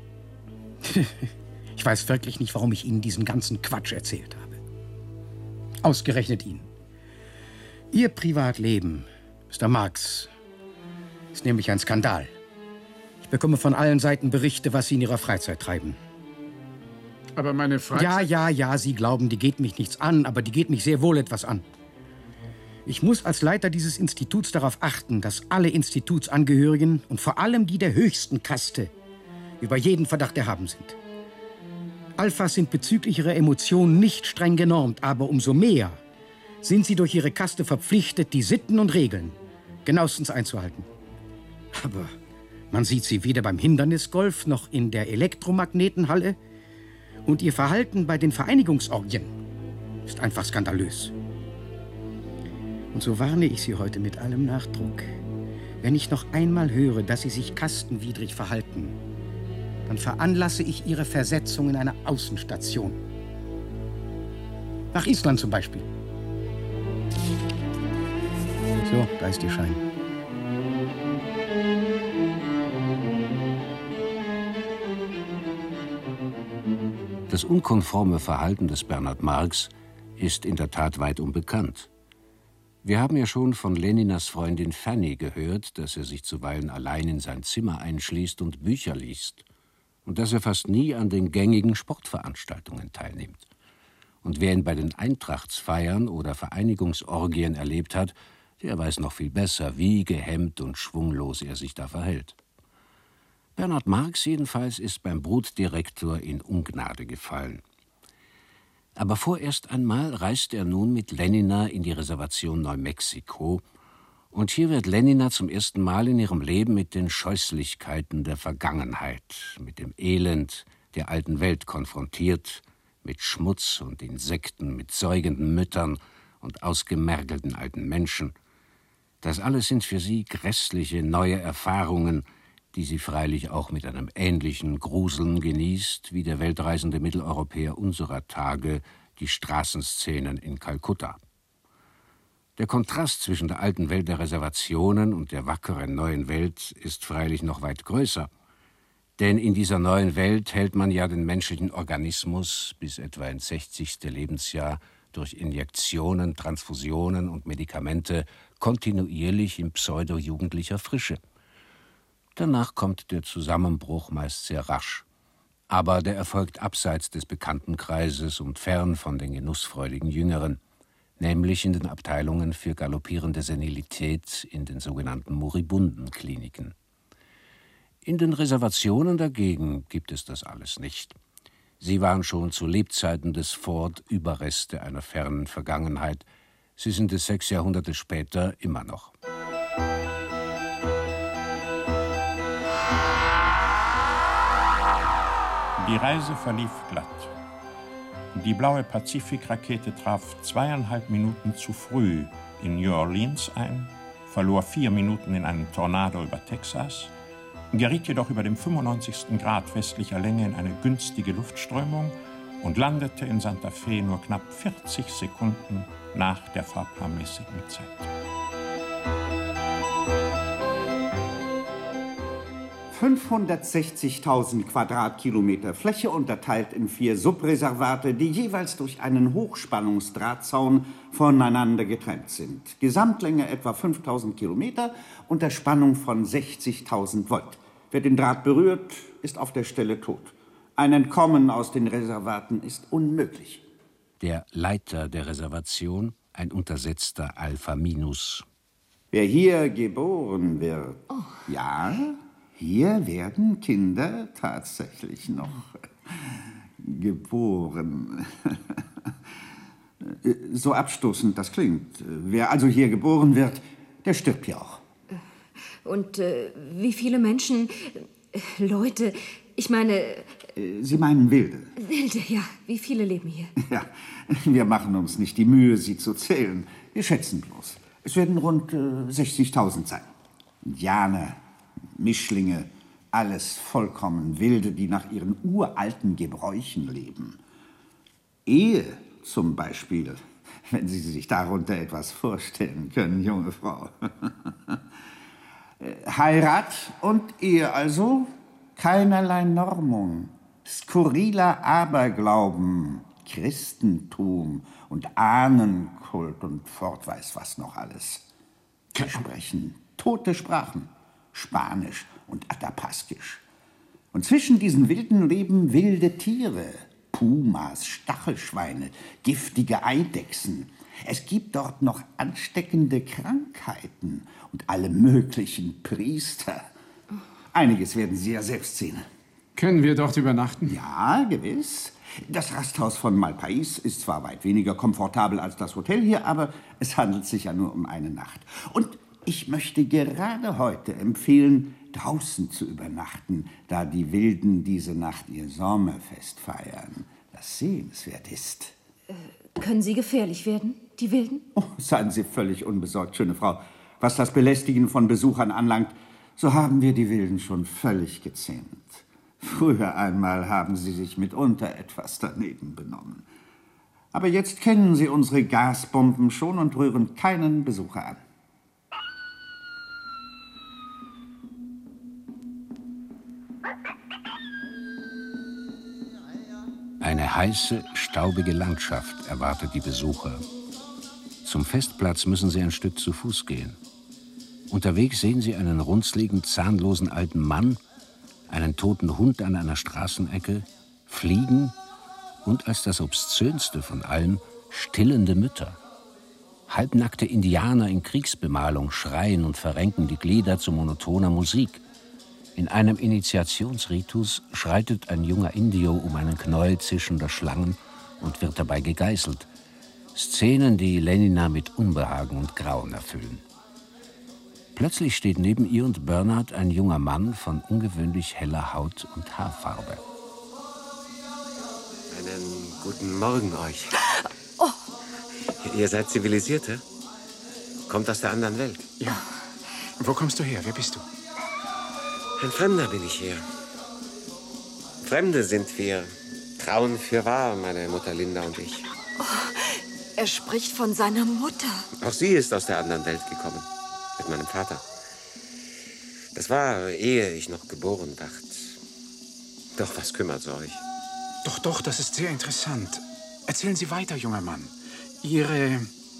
Ich weiß wirklich nicht, warum ich Ihnen diesen ganzen Quatsch erzählt habe. Ausgerechnet Ihnen. Ihr Privatleben, Mr. Marx, ist nämlich ein Skandal. Ich bekomme von allen Seiten Berichte, was Sie in Ihrer Freizeit treiben. Aber meine Freizeit... Ja, Sie glauben, die geht mich nichts an, aber die geht mich sehr wohl etwas an. Ich muss als Leiter dieses Instituts darauf achten, dass alle Institutsangehörigen und vor allem die der höchsten Kaste über jeden Verdacht erhaben sind. Alphas sind bezüglich ihrer Emotionen nicht streng genormt, aber umso mehr sind sie durch ihre Kaste verpflichtet, die Sitten und Regeln genauestens einzuhalten. Aber man sieht sie weder beim Hindernisgolf noch in der Elektromagnetenhalle. Und ihr Verhalten bei den Vereinigungsorgien ist einfach skandalös. Und so warne ich Sie heute mit allem Nachdruck. Wenn ich noch einmal höre, dass Sie sich kastenwidrig verhalten, dann veranlasse ich Ihre Versetzung in eine Außenstation. Nach Island zum Beispiel. So, da ist Ihr Schein. Das unkonforme Verhalten des Bernhard Marx ist in der Tat weit unbekannt. Wir haben ja schon von Leninas Freundin Fanny gehört, dass er sich zuweilen allein in sein Zimmer einschließt und Bücher liest und dass er fast nie an den gängigen Sportveranstaltungen teilnimmt. Und wer ihn bei den Eintrachtsfeiern oder Vereinigungsorgien erlebt hat, der weiß noch viel besser, wie gehemmt und schwunglos er sich da verhält. Bernhard Marx jedenfalls ist beim Brutdirektor in Ungnade gefallen. Aber vorerst einmal reist er nun mit Lenina in die Reservation Neumexiko, und hier wird Lenina zum ersten Mal in ihrem Leben mit den Scheußlichkeiten der Vergangenheit, mit dem Elend der alten Welt konfrontiert, mit Schmutz und Insekten, mit säugenden Müttern und ausgemergelten alten Menschen. Das alles sind für sie grässliche neue Erfahrungen, die sie freilich auch mit einem ähnlichen Gruseln genießt wie der weltreisende Mitteleuropäer unserer Tage die Straßenszenen in Kalkutta. Der Kontrast zwischen der alten Welt der Reservationen und der wackeren neuen Welt ist freilich noch weit größer. Denn in dieser neuen Welt hält man ja den menschlichen Organismus bis etwa ins 60. Lebensjahr durch Injektionen, Transfusionen und Medikamente kontinuierlich in pseudo-jugendlicher Frische. Danach kommt der Zusammenbruch meist sehr rasch. Aber der erfolgt abseits des Bekanntenkreises und fern von den genussfreudigen Jüngeren, nämlich in den Abteilungen für galoppierende Senilität in den sogenannten Moribundenkliniken. In den Reservationen dagegen gibt es das alles nicht. Sie waren schon zu Lebzeiten des Fort Überreste einer fernen Vergangenheit. Sie sind es 6 Jahrhunderte später immer noch. Die Reise verlief glatt. Die blaue Pazifikrakete traf 2,5 Minuten zu früh in New Orleans ein, verlor 4 Minuten in einem Tornado über Texas, geriet jedoch über dem 95. Grad westlicher Länge in eine günstige Luftströmung und landete in Santa Fe nur knapp 40 Sekunden nach der fahrplanmäßigen Zeit. ...560.000 Quadratkilometer Fläche, unterteilt in 4 Subreservate, die jeweils durch einen Hochspannungsdrahtzaun voneinander getrennt sind. Gesamtlänge etwa 5.000 Kilometer unter Spannung von 60.000 Volt. Wer den Draht berührt, ist auf der Stelle tot. Ein Entkommen aus den Reservaten ist unmöglich. Der Leiter der Reservation, ein untersetzter Alpha Minus. Wer hier geboren wird, ja, hier werden Kinder tatsächlich noch geboren. So abstoßend das klingt. Wer also hier geboren wird, der stirbt hier auch. Und wie viele Menschen, Leute, ich meine... Sie meinen Wilde? Wilde, ja. Wie viele leben hier? Ja, wir machen uns nicht die Mühe, sie zu zählen. Wir schätzen bloß. Es werden rund 60.000 sein. Indianer, Mischlinge, alles vollkommen Wilde, die nach ihren uralten Gebräuchen leben. Ehe zum Beispiel, wenn Sie sich darunter etwas vorstellen können, junge Frau. Heirat und Ehe also, keinerlei Normung, skurriler Aberglauben, Christentum und Ahnenkult und fortweiß was noch alles. Wir sprechen tote Sprachen, Spanisch und Atapaskisch. Und zwischen diesen Wilden leben wilde Tiere, Pumas, Stachelschweine, giftige Eidechsen. Es gibt dort noch ansteckende Krankheiten und alle möglichen Priester. Einiges werden Sie ja selbst sehen. Können wir dort übernachten? Ja, gewiss. Das Rasthaus von Malpais ist zwar weit weniger komfortabel als das Hotel hier, aber es handelt sich ja nur um eine Nacht. Und ich möchte gerade heute empfehlen, draußen zu übernachten, da die Wilden diese Nacht ihr Sommerfest feiern, das sehenswert ist. Können sie gefährlich werden, die Wilden? Oh, seien Sie völlig unbesorgt, schöne Frau. Was das Belästigen von Besuchern anlangt, so haben wir die Wilden schon völlig gezähmt. Früher einmal haben sie sich mitunter etwas daneben benommen. Aber jetzt kennen sie unsere Gasbomben schon und rühren keinen Besucher an. Eine heiße, staubige Landschaft erwartet die Besucher. Zum Festplatz müssen sie ein Stück zu Fuß gehen. Unterwegs sehen sie einen runzligen, zahnlosen alten Mann, einen toten Hund an einer Straßenecke, Fliegen und, als das Obszönste von allem, stillende Mütter. Halbnackte Indianer in Kriegsbemalung schreien und verrenken die Glieder zu monotoner Musik. In einem Initiationsritus schreitet ein junger Indio um einen Knäuel zischender Schlangen und wird dabei gegeißelt. Szenen, die Lenina mit Unbehagen und Grauen erfüllen. Plötzlich steht neben ihr und Bernhard ein junger Mann von ungewöhnlich heller Haut und Haarfarbe. Einen guten Morgen euch. Oh. Ihr seid Zivilisierte? Kommt aus der anderen Welt? Ja. Wo kommst du her? Wer bist du? Ein Fremder bin ich hier. Fremde sind wir. Trauen fürwahr, meine Mutter Linda und ich. Oh, er spricht von seiner Mutter. Auch sie ist aus der anderen Welt gekommen. Mit meinem Vater. Das war, ehe ich noch geboren ward. Doch was kümmert's euch? Doch, das ist sehr interessant. Erzählen Sie weiter, junger Mann. Ihre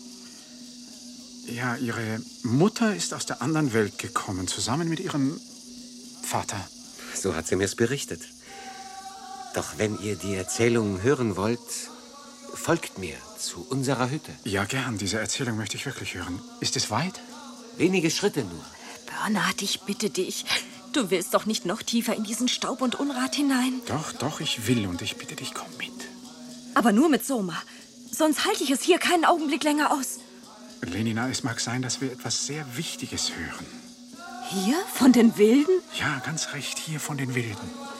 Mutter ist aus der anderen Welt gekommen, zusammen mit ihrem Vater. So hat sie mir's berichtet. Doch wenn ihr die Erzählung hören wollt, folgt mir zu unserer Hütte. Ja, gern. Diese Erzählung möchte ich wirklich hören. Ist es weit? Wenige Schritte nur. Bernhard, ich bitte dich. Du willst doch nicht noch tiefer in diesen Staub und Unrat hinein. Doch, ich will und ich bitte dich, komm mit. Aber nur mit Soma. Sonst halte ich es hier keinen Augenblick länger aus. Lenina, es mag sein, dass wir etwas sehr Wichtiges hören. Hier? Von den Wilden? Ja, ganz recht, hier von den Wilden.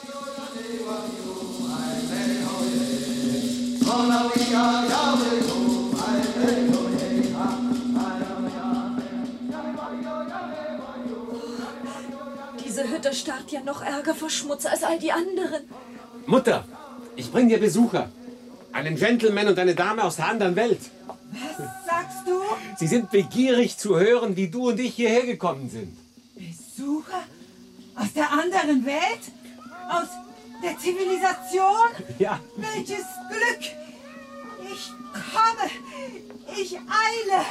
Diese Hütte starrt ja noch ärger vor Schmutz als all die anderen. Mutter, ich bring dir Besucher. Einen Gentleman und eine Dame aus der anderen Welt. Was sagst du? Sie sind begierig zu hören, wie du und ich hierher gekommen sind. Besucher? Aus der anderen Welt? Aus der Zivilisation? Ja. Welches Glück! Ich komme! Ich eile!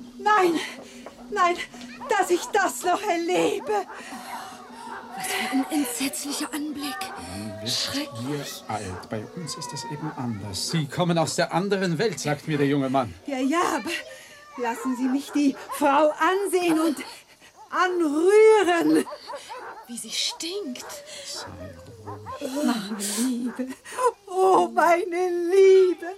Nein, dass ich das noch erlebe! Was für ein entsetzlicher Anblick. Schrecklich. Alt. Bei uns ist es eben anders. Sie kommen aus der anderen Welt, sagt mir der junge Mann. Ja, aber lassen Sie mich die Frau ansehen und anrühren. Wie sie stinkt. Meine Liebe, oh meine Liebe.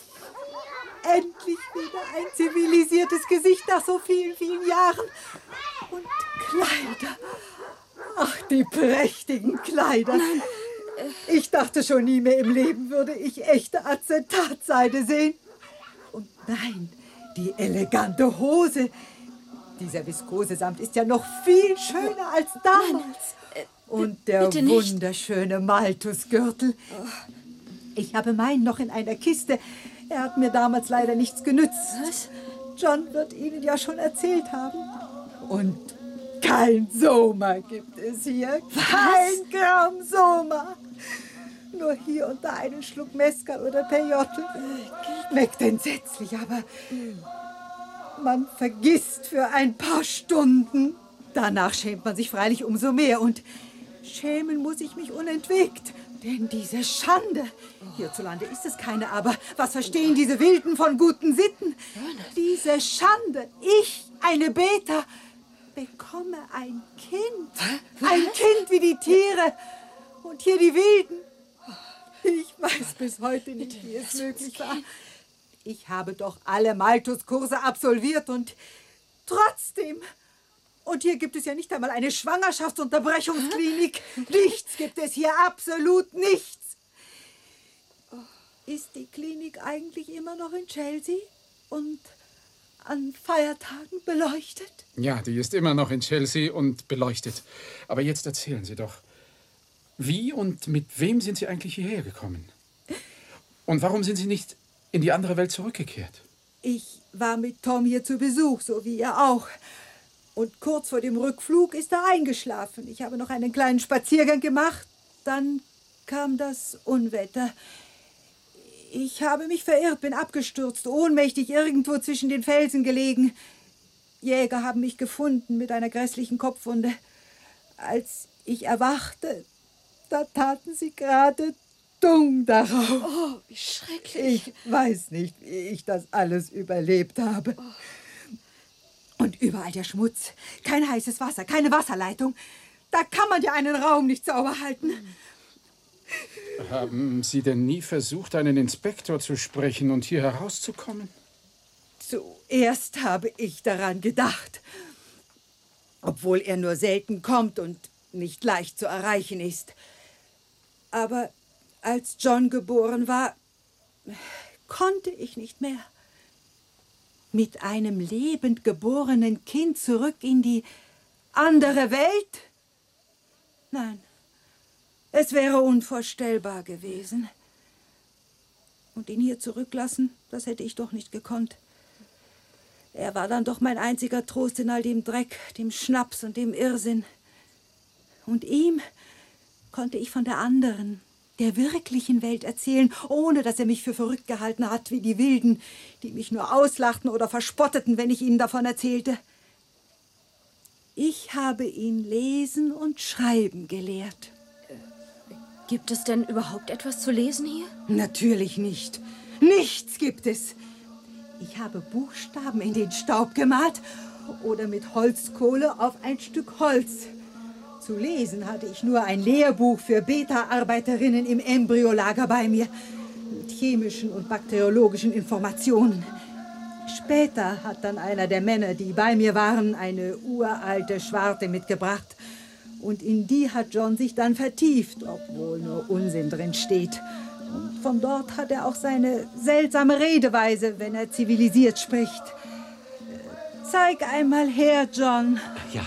Endlich wieder ein zivilisiertes Gesicht nach so vielen, vielen Jahren. Und Kleider. Ach, die prächtigen Kleider. Nein. Ich dachte schon nie mehr im Leben würde ich echte Acetatseide sehen. Und nein, die elegante Hose. Dieser Viskosesamt ist ja noch viel schöner als damals. Und der wunderschöne Malthusgürtel. Ich habe meinen noch in einer Kiste. Er hat mir damals leider nichts genützt. Was? John wird Ihnen ja schon erzählt haben. Und kein Soma gibt es hier. Was? Kein Gramm Soma. Nur hier und da einen Schluck Mescal oder Peyote. Schmeckt entsetzlich, aber man vergisst für ein paar Stunden. Danach schämt man sich freilich umso mehr. Und schämen muss ich mich unentwegt. Denn diese Schande, hierzulande ist es keine, aber was verstehen diese Wilden von guten Sitten? Diese Schande, ich, eine Beta, bekomme ein Kind. Ein Kind wie die Tiere. Und hier die Wilden. Ich weiß bis heute nicht, wie es möglich war. Ich habe doch alle Malthus-Kurse absolviert und trotzdem... Und hier gibt es ja nicht einmal eine Schwangerschaftsunterbrechungsklinik. Nichts gibt es hier, absolut nichts. Ist die Klinik eigentlich immer noch in Chelsea und an Feiertagen beleuchtet? Ja, die ist immer noch in Chelsea und beleuchtet. Aber jetzt erzählen Sie doch, wie und mit wem sind Sie eigentlich hierher gekommen? Und warum sind Sie nicht in die andere Welt zurückgekehrt? Ich war mit Tom hier zu Besuch, so wie ihr auch. Und kurz vor dem Rückflug ist er eingeschlafen. Ich habe noch einen kleinen Spaziergang gemacht. Dann kam das Unwetter. Ich habe mich verirrt, bin abgestürzt, ohnmächtig irgendwo zwischen den Felsen gelegen. Jäger haben mich gefunden mit einer grässlichen Kopfwunde. Als ich erwachte, da taten sie gerade Dung darauf. Oh, wie schrecklich. Ich weiß nicht, wie ich das alles überlebt habe. Und überall der Schmutz. Kein heißes Wasser, keine Wasserleitung. Da kann man ja einen Raum nicht sauber halten. Haben Sie denn nie versucht, einen Inspektor zu sprechen und hier herauszukommen? Zuerst habe ich daran gedacht. Obwohl er nur selten kommt und nicht leicht zu erreichen ist. Aber als John geboren war, konnte ich nicht mehr. Mit einem lebend geborenen Kind zurück in die andere Welt? Nein, es wäre unvorstellbar gewesen. Und ihn hier zurücklassen, das hätte ich doch nicht gekonnt. Er war dann doch mein einziger Trost in all dem Dreck, dem Schnaps und dem Irrsinn. Und ihm konnte ich von der anderen, der wirklichen Welt erzählen, ohne dass er mich für verrückt gehalten hat, wie die Wilden, die mich nur auslachten oder verspotteten, wenn ich ihnen davon erzählte. Ich habe ihn lesen und schreiben gelehrt. Gibt es denn überhaupt etwas zu lesen hier? Natürlich nicht. Nichts gibt es. Ich habe Buchstaben in den Staub gemalt oder mit Holzkohle auf ein Stück Holz. Zu lesen hatte ich nur ein Lehrbuch für Beta-Arbeiterinnen im Embryolager bei mir. Mit chemischen und bakteriologischen Informationen. Später hat dann einer der Männer, die bei mir waren, eine uralte Schwarte mitgebracht. Und in die hat John sich dann vertieft, obwohl nur Unsinn drin steht. Und von dort hat er auch seine seltsame Redeweise, wenn er zivilisiert spricht. Zeig einmal her, John. Ja.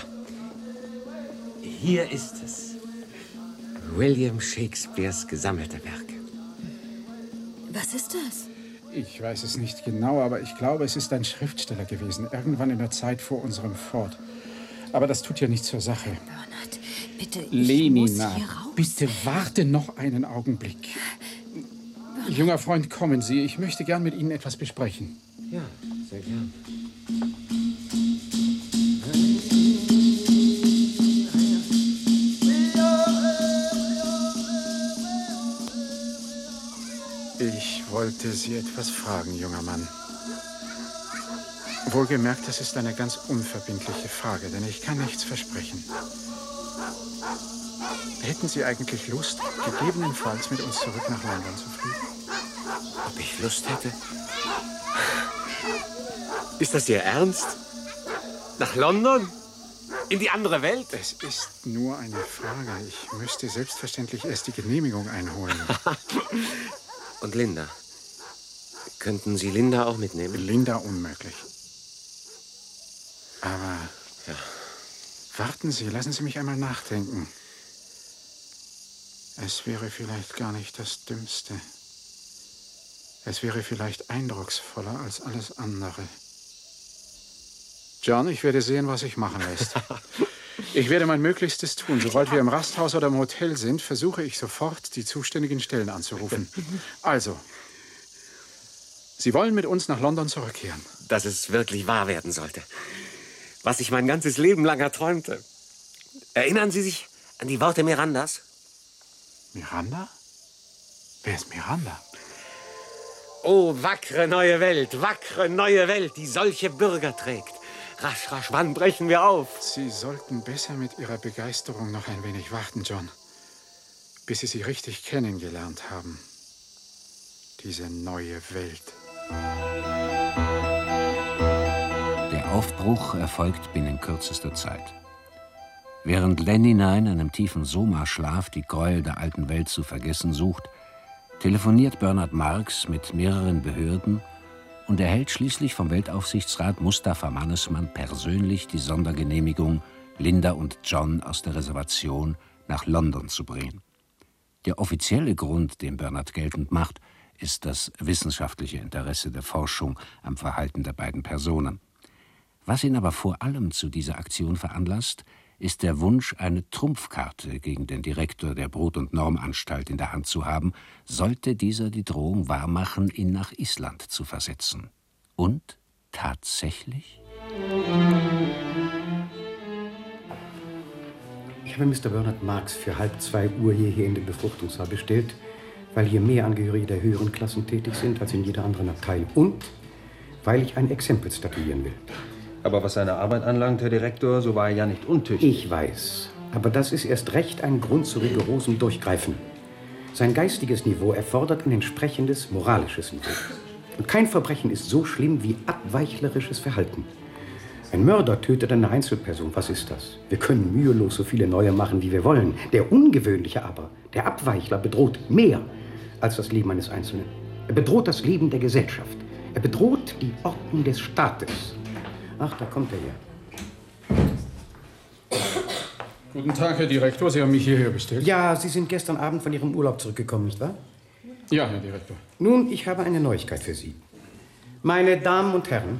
Hier ist es. William Shakespeares gesammelte Werke. Was ist das? Ich weiß es nicht genau, aber ich glaube, es ist ein Schriftsteller gewesen. Irgendwann in der Zeit vor unserem Fort. Aber das tut ja nichts zur Sache. Bernhard, bitte, Lenina, bitte warte noch einen Augenblick. Junger Freund, kommen Sie. Ich möchte gern mit Ihnen etwas besprechen. Ja, sehr gern. Ich wollte Sie etwas fragen, junger Mann. Wohlgemerkt, das ist eine ganz unverbindliche Frage, denn ich kann nichts versprechen. Hätten Sie eigentlich Lust, gegebenenfalls mit uns zurück nach London zu fliegen? Ob ich Lust hätte? Ist das Ihr Ernst? Nach London? In die andere Welt? Es ist nur eine Frage. Ich müsste selbstverständlich erst die Genehmigung einholen. Und Linda? Könnten Sie Linda auch mitnehmen? Linda unmöglich. Aber ja. Warten Sie, lassen Sie mich einmal nachdenken. Es wäre vielleicht gar nicht das Dümmste. Es wäre vielleicht eindrucksvoller als alles andere. John, ich werde sehen, was sich machen lässt. Ich werde mein Möglichstes tun. Sobald wir im Rasthaus oder im Hotel sind, versuche ich sofort, die zuständigen Stellen anzurufen. Also, Sie wollen mit uns nach London zurückkehren? Dass es wirklich wahr werden sollte. Was ich mein ganzes Leben lang erträumte. Erinnern Sie sich an die Worte Mirandas? Miranda? Wer ist Miranda? Oh, wackere neue Welt, die solche Bürger trägt. Rasch, rasch, wann brechen wir auf? Sie sollten besser mit Ihrer Begeisterung noch ein wenig warten, John. Bis Sie sie richtig kennengelernt haben. Diese neue Welt. Der Aufbruch erfolgt binnen kürzester Zeit. Während Lenina in einem tiefen Soma-Schlaf die Gräuel der alten Welt zu vergessen sucht, telefoniert Bernhard Marx mit mehreren Behörden und erhält schließlich vom Weltaufsichtsrat Mustafa Mannesmann persönlich die Sondergenehmigung, Linda und John aus der Reservation nach London zu bringen. Der offizielle Grund, den Bernhard geltend macht, ist das wissenschaftliche Interesse der Forschung am Verhalten der beiden Personen. Was ihn aber vor allem zu dieser Aktion veranlasst, ist der Wunsch, eine Trumpfkarte gegen den Direktor der Brot- und Normanstalt in der Hand zu haben, sollte dieser die Drohung wahrmachen, ihn nach Island zu versetzen. Und tatsächlich? Ich habe Mr. Bernhard Marx für 1:30 hierher in den Befruchtungssaal bestellt, weil hier mehr Angehörige der höheren Klassen tätig sind als in jeder anderen Abteilung. Und weil ich ein Exempel statuieren will. Aber was seine Arbeit anlangt, Herr Direktor, so war er ja nicht untüchtig. Ich weiß. Aber das ist erst recht ein Grund zu rigorosem Durchgreifen. Sein geistiges Niveau erfordert ein entsprechendes moralisches Niveau. Und kein Verbrechen ist so schlimm wie abweichlerisches Verhalten. Ein Mörder tötet eine Einzelperson. Was ist das? Wir können mühelos so viele neue machen, wie wir wollen. Der Ungewöhnliche aber, der Abweichler, bedroht mehr als das Leben eines Einzelnen. Er bedroht das Leben der Gesellschaft. Er bedroht die Ordnung des Staates. Ach, da kommt er ja. Guten Tag, Herr Direktor. Sie haben mich hierher bestellt. Ja, Sie sind gestern Abend von Ihrem Urlaub zurückgekommen, nicht wahr? Ja, Herr Direktor. Nun, ich habe eine Neuigkeit für Sie. Meine Damen und Herren,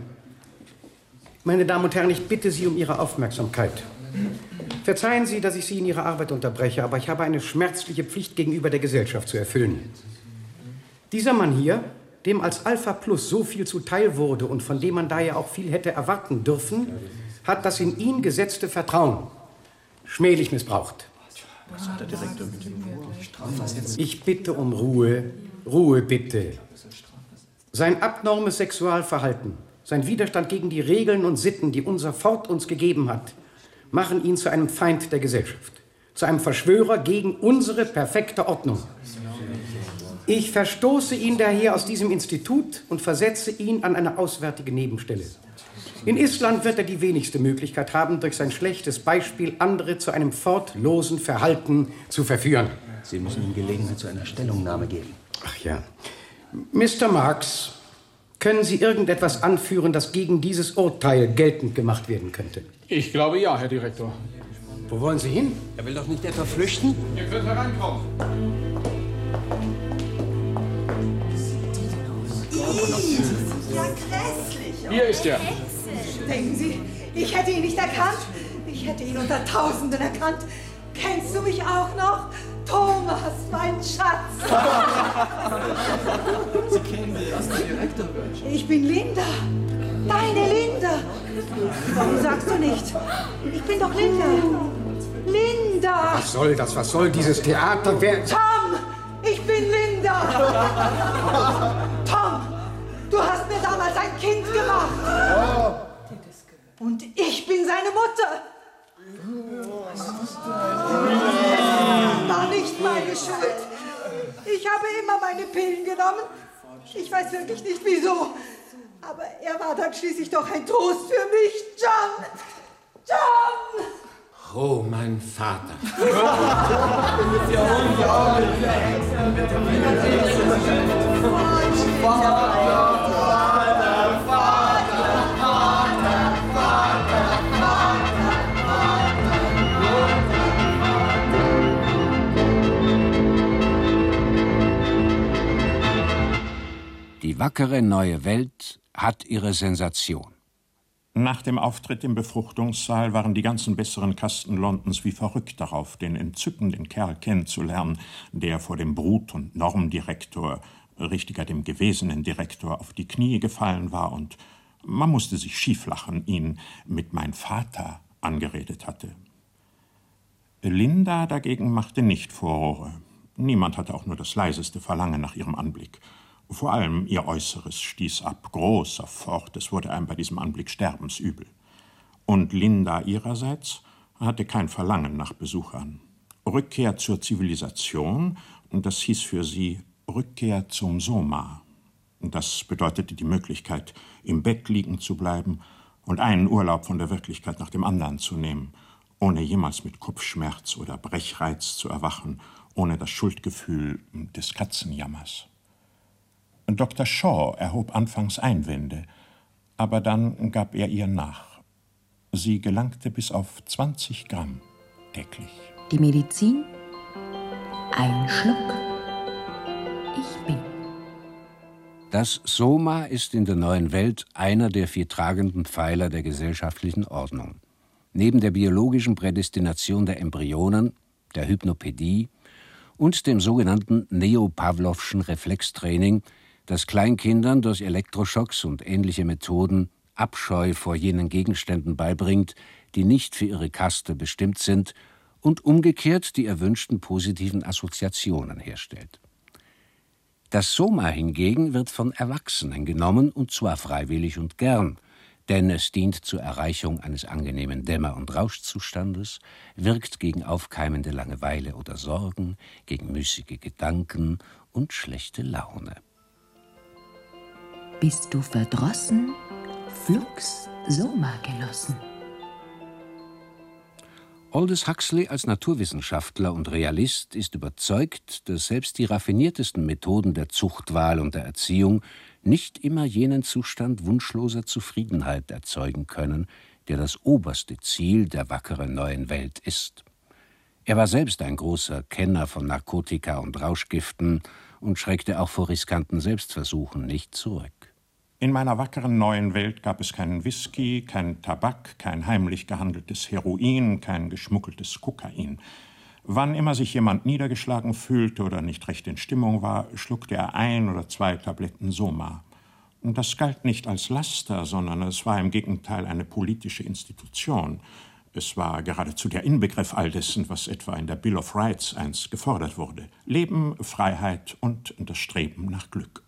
ich bitte Sie um Ihre Aufmerksamkeit. Verzeihen Sie, dass ich Sie in Ihrer Arbeit unterbreche, aber ich habe eine schmerzliche Pflicht gegenüber der Gesellschaft zu erfüllen. Dieser Mann hier, dem als Alpha Plus so viel zuteil wurde und von dem man daher auch viel hätte erwarten dürfen, hat das in ihn gesetzte Vertrauen schmählich missbraucht. Was hat der Direktor mit dem Ich bitte um Ruhe. Ruhe, bitte. Sein abnormes Sexualverhalten, sein Widerstand gegen die Regeln und Sitten, die unser Fort uns gegeben hat, machen ihn zu einem Feind der Gesellschaft. zu einem Verschwörer gegen unsere perfekte Ordnung. Ich verstoße ihn daher aus diesem Institut und versetze ihn an eine auswärtige Nebenstelle. In Island wird er die wenigste Möglichkeit haben, durch sein schlechtes Beispiel andere zu einem fortlosen Verhalten zu verführen. Sie müssen ihm Gelegenheit zu einer Stellungnahme geben. Ach ja. Mr. Marx, können Sie irgendetwas anführen, das gegen dieses Urteil geltend gemacht werden könnte? Ich glaube ja, Herr Direktor. Wo wollen Sie hin? Er will doch nicht etwa flüchten? Ihr könnt hereinkommen. Ja, grässlich. Hier ist er. Denken Sie, ich hätte ihn nicht erkannt? Ich hätte ihn unter Tausenden erkannt. Kennst du mich auch noch? Thomas, mein Schatz. Sie kennen mich aus der Direktorwünsche. Ich bin Linda. Deine Linda. Warum sagst du nicht? Ich bin doch Linda. Linda. Was soll das? Was soll dieses Theater? Tom, ich bin Linda. Tom, du hast mir damals ein Kind gemacht. Und ich bin seine Mutter. War nicht meine Schuld. Ich habe immer meine Pillen genommen. Ich weiß wirklich nicht wieso. Aber er war dann schließlich doch ein Trost für mich. John! John! Oh, mein Vater. Die wackere neue Welt hat ihre Sensation. Nach dem Auftritt im Befruchtungssaal waren die ganzen besseren Kasten Londons wie verrückt darauf, den entzückenden Kerl kennenzulernen, der vor dem Brut- und Normdirektor, richtiger dem gewesenen Direktor, auf die Knie gefallen war und man musste sich schieflachen, ihn mit mein Vater angeredet hatte. Linda dagegen machte nicht Furore. Niemand hatte auch nur das leiseste Verlangen nach ihrem Anblick. Vor allem ihr Äußeres stieß ab, großer Fort, es wurde einem bei diesem Anblick sterbensübel. Und Linda ihrerseits hatte kein Verlangen nach Besuchern. Rückkehr zur Zivilisation, und das hieß für sie Rückkehr zum Soma. Das bedeutete die Möglichkeit, im Bett liegen zu bleiben und einen Urlaub von der Wirklichkeit nach dem anderen zu nehmen, ohne jemals mit Kopfschmerz oder Brechreiz zu erwachen, ohne das Schuldgefühl des Katzenjammers. Dr. Shaw erhob anfangs Einwände, aber dann gab er ihr nach. Sie gelangte bis auf 20 Gramm täglich. Die Medizin? Ein Schluck. Ich bin. Das Soma ist in der neuen Welt einer der 4 tragenden Pfeiler der gesellschaftlichen Ordnung. Neben der biologischen Prädestination der Embryonen, der Hypnopädie und dem sogenannten Neo-Pavlovschen Reflextraining, das Kleinkindern durch Elektroschocks und ähnliche Methoden Abscheu vor jenen Gegenständen beibringt, die nicht für ihre Kaste bestimmt sind, und umgekehrt die erwünschten positiven Assoziationen herstellt. Das Soma hingegen wird von Erwachsenen genommen, und zwar freiwillig und gern, denn es dient zur Erreichung eines angenehmen Dämmer- und Rauschzustandes, wirkt gegen aufkeimende Langeweile oder Sorgen, gegen müßige Gedanken und schlechte Laune. Bist du verdrossen? Flux Soma genossen. Aldous Huxley als Naturwissenschaftler und Realist ist überzeugt, dass selbst die raffiniertesten Methoden der Zuchtwahl und der Erziehung nicht immer jenen Zustand wunschloser Zufriedenheit erzeugen können, der das oberste Ziel der wackeren neuen Welt ist. Er war selbst ein großer Kenner von Narkotika und Rauschgiften und schreckte auch vor riskanten Selbstversuchen nicht zurück. In meiner wackeren neuen Welt gab es keinen Whisky, keinen Tabak, kein heimlich gehandeltes Heroin, kein geschmuggeltes Kokain. Wann immer sich jemand niedergeschlagen fühlte oder nicht recht in Stimmung war, schluckte er 1 oder 2 Tabletten Soma. Und das galt nicht als Laster, sondern es war im Gegenteil eine politische Institution. Es war geradezu der Inbegriff all dessen, was etwa in der Bill of Rights einst gefordert wurde. Leben, Freiheit und das Streben nach Glück.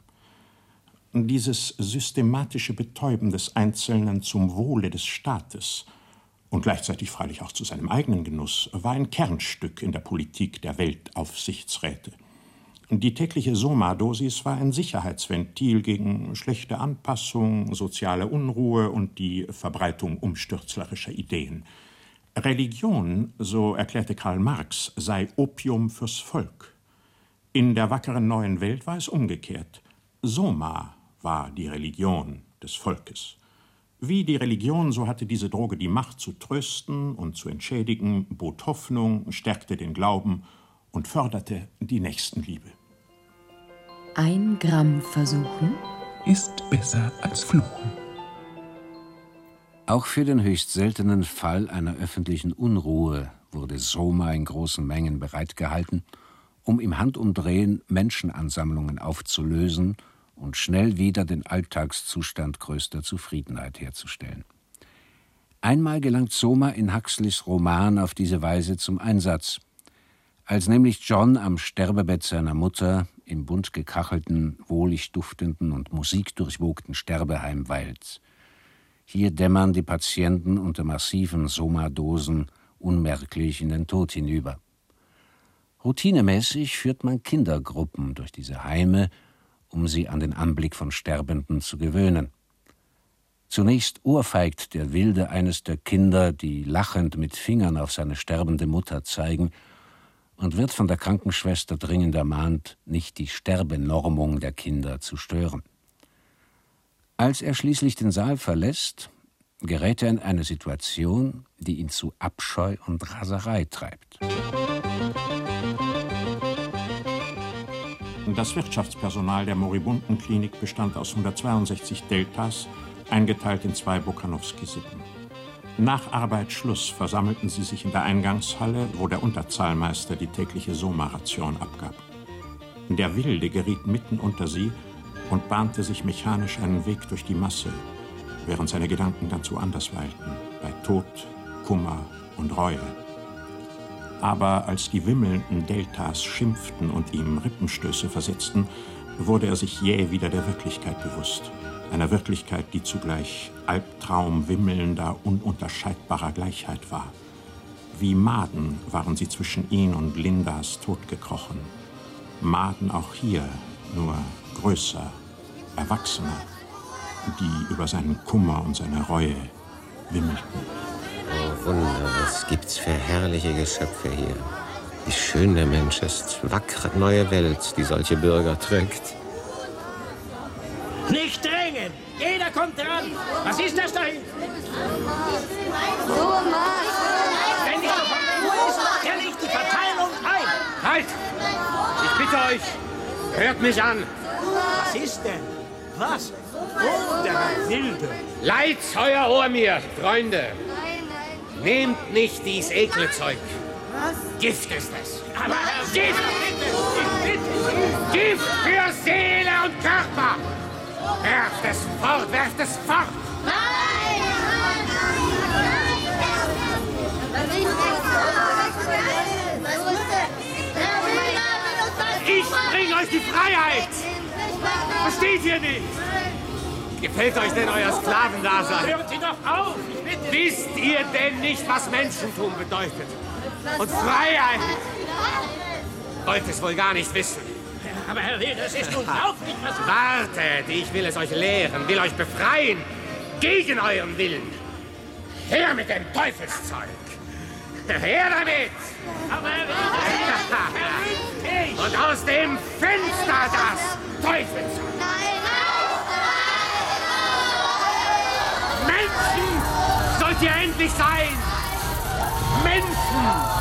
Dieses systematische Betäuben des Einzelnen zum Wohle des Staates und gleichzeitig freilich auch zu seinem eigenen Genuss, war ein Kernstück in der Politik der Weltaufsichtsräte. Die tägliche Soma-Dosis war ein Sicherheitsventil gegen schlechte Anpassung, soziale Unruhe und die Verbreitung umstürzlerischer Ideen. Religion, so erklärte Karl Marx, sei Opium fürs Volk. In der wackeren neuen Welt war es umgekehrt. Soma war die Religion des Volkes. Wie die Religion, so hatte diese Droge die Macht zu trösten und zu entschädigen, bot Hoffnung, stärkte den Glauben und förderte die Nächstenliebe. 1 Gramm versuchen ist besser als fluchen. Auch für den höchst seltenen Fall einer öffentlichen Unruhe wurde Soma in großen Mengen bereitgehalten, um im Handumdrehen Menschenansammlungen aufzulösen und schnell wieder den Alltagszustand größter Zufriedenheit herzustellen. Einmal gelangt Soma in Huxleys Roman auf diese Weise zum Einsatz. Als nämlich John am Sterbebett seiner Mutter im bunt gekachelten, wohlig duftenden und musikdurchwogten Sterbeheim weilt. Hier dämmern die Patienten unter massiven Soma-Dosen unmerklich in den Tod hinüber. Routinemäßig führt man Kindergruppen durch diese Heime, um sie an den Anblick von Sterbenden zu gewöhnen. Zunächst ohrfeigt der Wilde eines der Kinder, die lachend mit Fingern auf seine sterbende Mutter zeigen, und wird von der Krankenschwester dringend ermahnt, nicht die Sterbenormung der Kinder zu stören. Als er schließlich den Saal verlässt, gerät er in eine Situation, die ihn zu Abscheu und Raserei treibt. Das Wirtschaftspersonal der Moribundenklinik bestand aus 162 Deltas, eingeteilt in 2 Bokanowski-Sippen. Nach Arbeitsschluss versammelten sie sich in der Eingangshalle, wo der Unterzahlmeister die tägliche Soma-Ration abgab. Der Wilde geriet mitten unter sie und bahnte sich mechanisch einen Weg durch die Masse, während seine Gedanken ganz woanders weilten, bei Tod, Kummer und Reue. Aber als die wimmelnden Deltas schimpften und ihm Rippenstöße versetzten, wurde er sich jäh wieder der Wirklichkeit bewusst. Einer Wirklichkeit, die zugleich Albtraum wimmelnder, ununterscheidbarer Gleichheit war. Wie Maden waren sie zwischen ihn und Lindas Tod gekrochen. Maden auch hier, nur größer, erwachsener, die über seinen Kummer und seine Reue wimmelten. Oh Wunder, was gibt's für herrliche Geschöpfe hier. Wie schön der Mensch ist. Wackere neue Welt, die solche Bürger trägt. Nicht drängen! Jeder kommt dran! Was ist das da hinten? Wenn nicht davon ist, der legt die Verteilung ein! Halt! Ich bitte euch, hört mich an! Was ist denn? Was? Oh, der Wilde! Leid's euer Ohr mir, Freunde! Nehmt nicht dies ekle Zeug. Gift ist es. Aber Gift! Gift für Seele und Körper! Werft es fort, werft es fort! Ich bringe euch die Freiheit! Versteht ihr nicht? Gefällt euch denn euer Sklavendasein? Hören Sie doch auf! Wisst ihr denn nicht, was Menschentum bedeutet? Und Freiheit? Wollt es wohl gar nicht wissen. Aber Herr Wilde, das ist unglaublich, was... Wartet, ich will es euch lehren, will euch befreien. Gegen euren Willen. Her mit dem Teufelszeug. Her damit! Aber Herr Wilde, und aus dem Fenster das Teufelszeug. Menschen sollt ihr endlich sein! Menschen!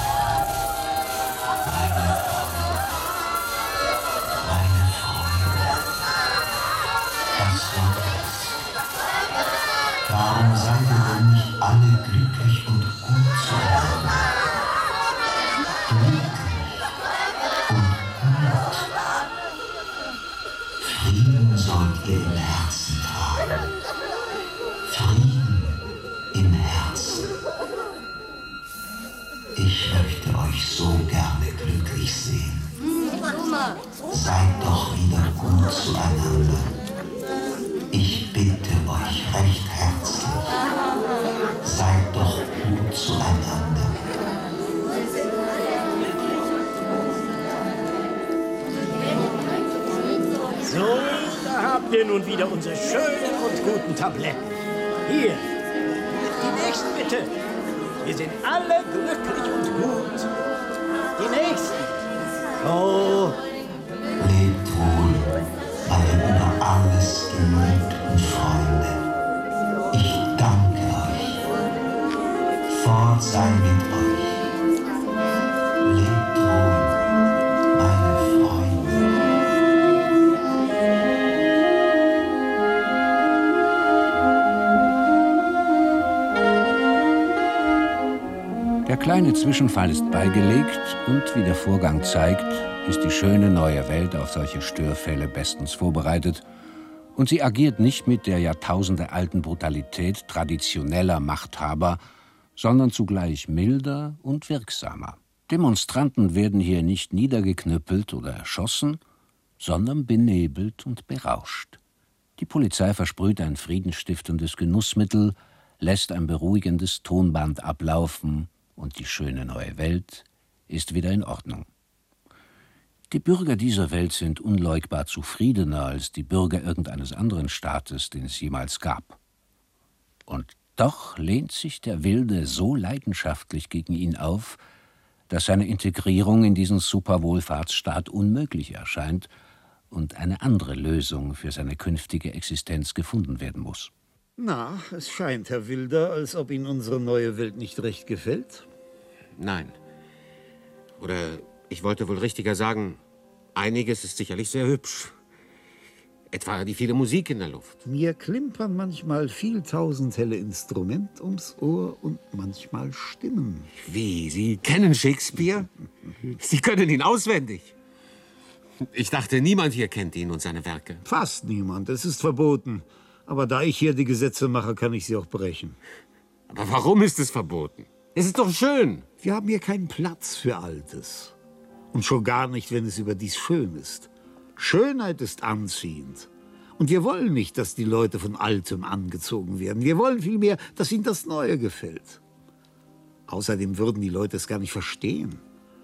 Warum seid ihr denn nicht alle glücklich und gut zueinander? Glücklich und gut. Frieden sollt ihr im Herzen tragen. Frieden im Herzen. Ich möchte euch so gerne glücklich sehen. Seid doch wieder gut zueinander. Ich bitte euch recht herzlich, seid doch habt ihr nun wieder unsere schönen und guten Tabletten. Hier, die nächsten bitte. Wir sind alle glücklich und gut. Die nächsten. Oh. Lebt wohl, alle über alles geliebt und Freunde. Ich danke euch. Fort sei mit euch. Lebt wohl, meine Freunde. Der kleine Zwischenfall ist beigelegt und, wie der Vorgang zeigt, ist die schöne neue Welt auf solche Störfälle bestens vorbereitet und sie agiert nicht mit der jahrtausendealten Brutalität traditioneller Machthaber, sondern zugleich milder und wirksamer. Demonstranten werden hier nicht niedergeknüppelt oder erschossen, sondern benebelt und berauscht. Die Polizei versprüht ein friedensstiftendes Genussmittel, lässt ein beruhigendes Tonband ablaufen und die schöne neue Welt ist wieder in Ordnung. Die Bürger dieser Welt sind unleugbar zufriedener als die Bürger irgendeines anderen Staates, den es jemals gab. Und doch lehnt sich der Wilde so leidenschaftlich gegen ihn auf, dass seine Integrierung in diesen Superwohlfahrtsstaat unmöglich erscheint und eine andere Lösung für seine künftige Existenz gefunden werden muss. Na, es scheint, Herr Wilder, als ob Ihnen unsere neue Welt nicht recht gefällt. Nein. Oder ich wollte wohl richtiger sagen, einiges ist sicherlich sehr hübsch. Etwa die viele Musik in der Luft. Mir klimpern manchmal vieltausend helle Instrument ums Ohr und manchmal Stimmen. Wie, Sie kennen Shakespeare? Sie können ihn auswendig. Ich dachte, niemand hier kennt ihn und seine Werke. Fast niemand, es ist verboten. Aber da ich hier die Gesetze mache, kann ich sie auch brechen. Aber warum ist es verboten? Es ist doch schön. Wir haben hier keinen Platz für Altes. Und schon gar nicht, wenn es überdies schön ist. Schönheit ist anziehend. Und wir wollen nicht, dass die Leute von Altem angezogen werden. Wir wollen vielmehr, dass ihnen das Neue gefällt. Außerdem würden die Leute es gar nicht verstehen.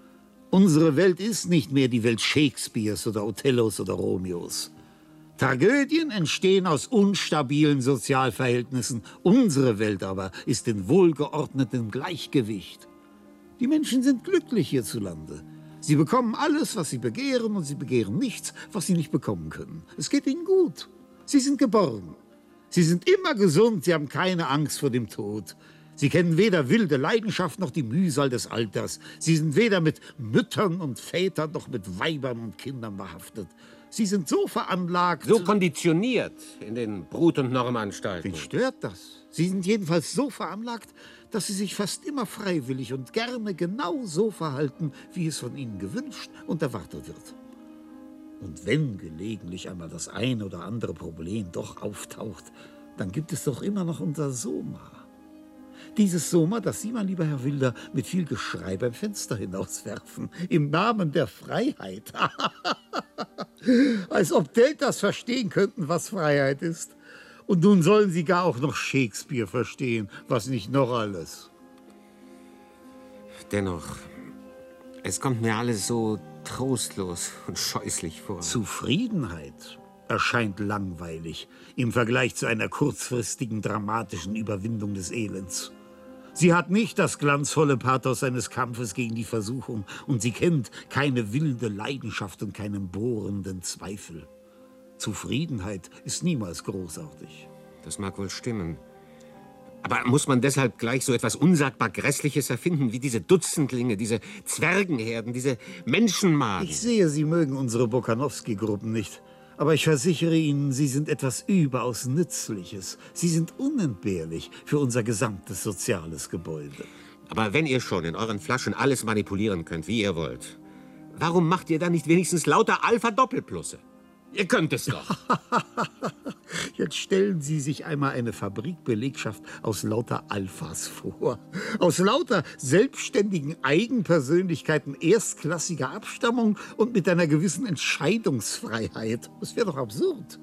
Unsere Welt ist nicht mehr die Welt Shakespeares oder Othellos oder Romeos. Tragödien entstehen aus unstabilen Sozialverhältnissen. Unsere Welt aber ist in wohlgeordnetem Gleichgewicht. Die Menschen sind glücklich hierzulande. Sie bekommen alles, was sie begehren, und sie begehren nichts, was sie nicht bekommen können. Es geht ihnen gut. Sie sind geborgen. Sie sind immer gesund, sie haben keine Angst vor dem Tod. Sie kennen weder wilde Leidenschaft noch die Mühsal des Alters. Sie sind weder mit Müttern und Vätern noch mit Weibern und Kindern behaftet. Sie sind so veranlagt... So konditioniert in den Brut- und Normanstalten. Wen stört das? Sie sind jedenfalls so veranlagt, dass sie sich fast immer freiwillig und gerne genau so verhalten, wie es von ihnen gewünscht und erwartet wird. Und wenn gelegentlich einmal das ein oder andere Problem doch auftaucht, dann gibt es doch immer noch unser Soma. Dieses Soma, das Sie, mein lieber Herr Wilder, mit viel Geschrei beim Fenster hinauswerfen. Im Namen der Freiheit. Als ob Deltas verstehen könnten, was Freiheit ist. Und nun sollen Sie gar auch noch Shakespeare verstehen, was nicht noch alles. Dennoch, es kommt mir alles so trostlos und scheußlich vor. Zufriedenheit erscheint langweilig im Vergleich zu einer kurzfristigen, dramatischen Überwindung des Elends. Sie hat nicht das glanzvolle Pathos eines Kampfes gegen die Versuchung und sie kennt keine wilde Leidenschaft und keinen bohrenden Zweifel. Zufriedenheit ist niemals großartig. Das mag wohl stimmen. Aber muss man deshalb gleich so etwas unsagbar Grässliches erfinden, wie diese Dutzendlinge, diese Zwergenherden, diese Menschenmagen? Ich sehe, Sie mögen unsere Bokanowski-Gruppen nicht. Aber ich versichere Ihnen, sie sind etwas überaus Nützliches. Sie sind unentbehrlich für unser gesamtes soziales Gebäude. Aber wenn ihr schon in euren Flaschen alles manipulieren könnt, wie ihr wollt, warum macht ihr dann nicht wenigstens lauter Alpha-Doppelplusse? Ihr könnt es doch. Jetzt stellen Sie sich einmal eine Fabrikbelegschaft aus lauter Alphas vor. Aus lauter selbstständigen Eigenpersönlichkeiten erstklassiger Abstammung und mit einer gewissen Entscheidungsfreiheit. Das wäre doch absurd.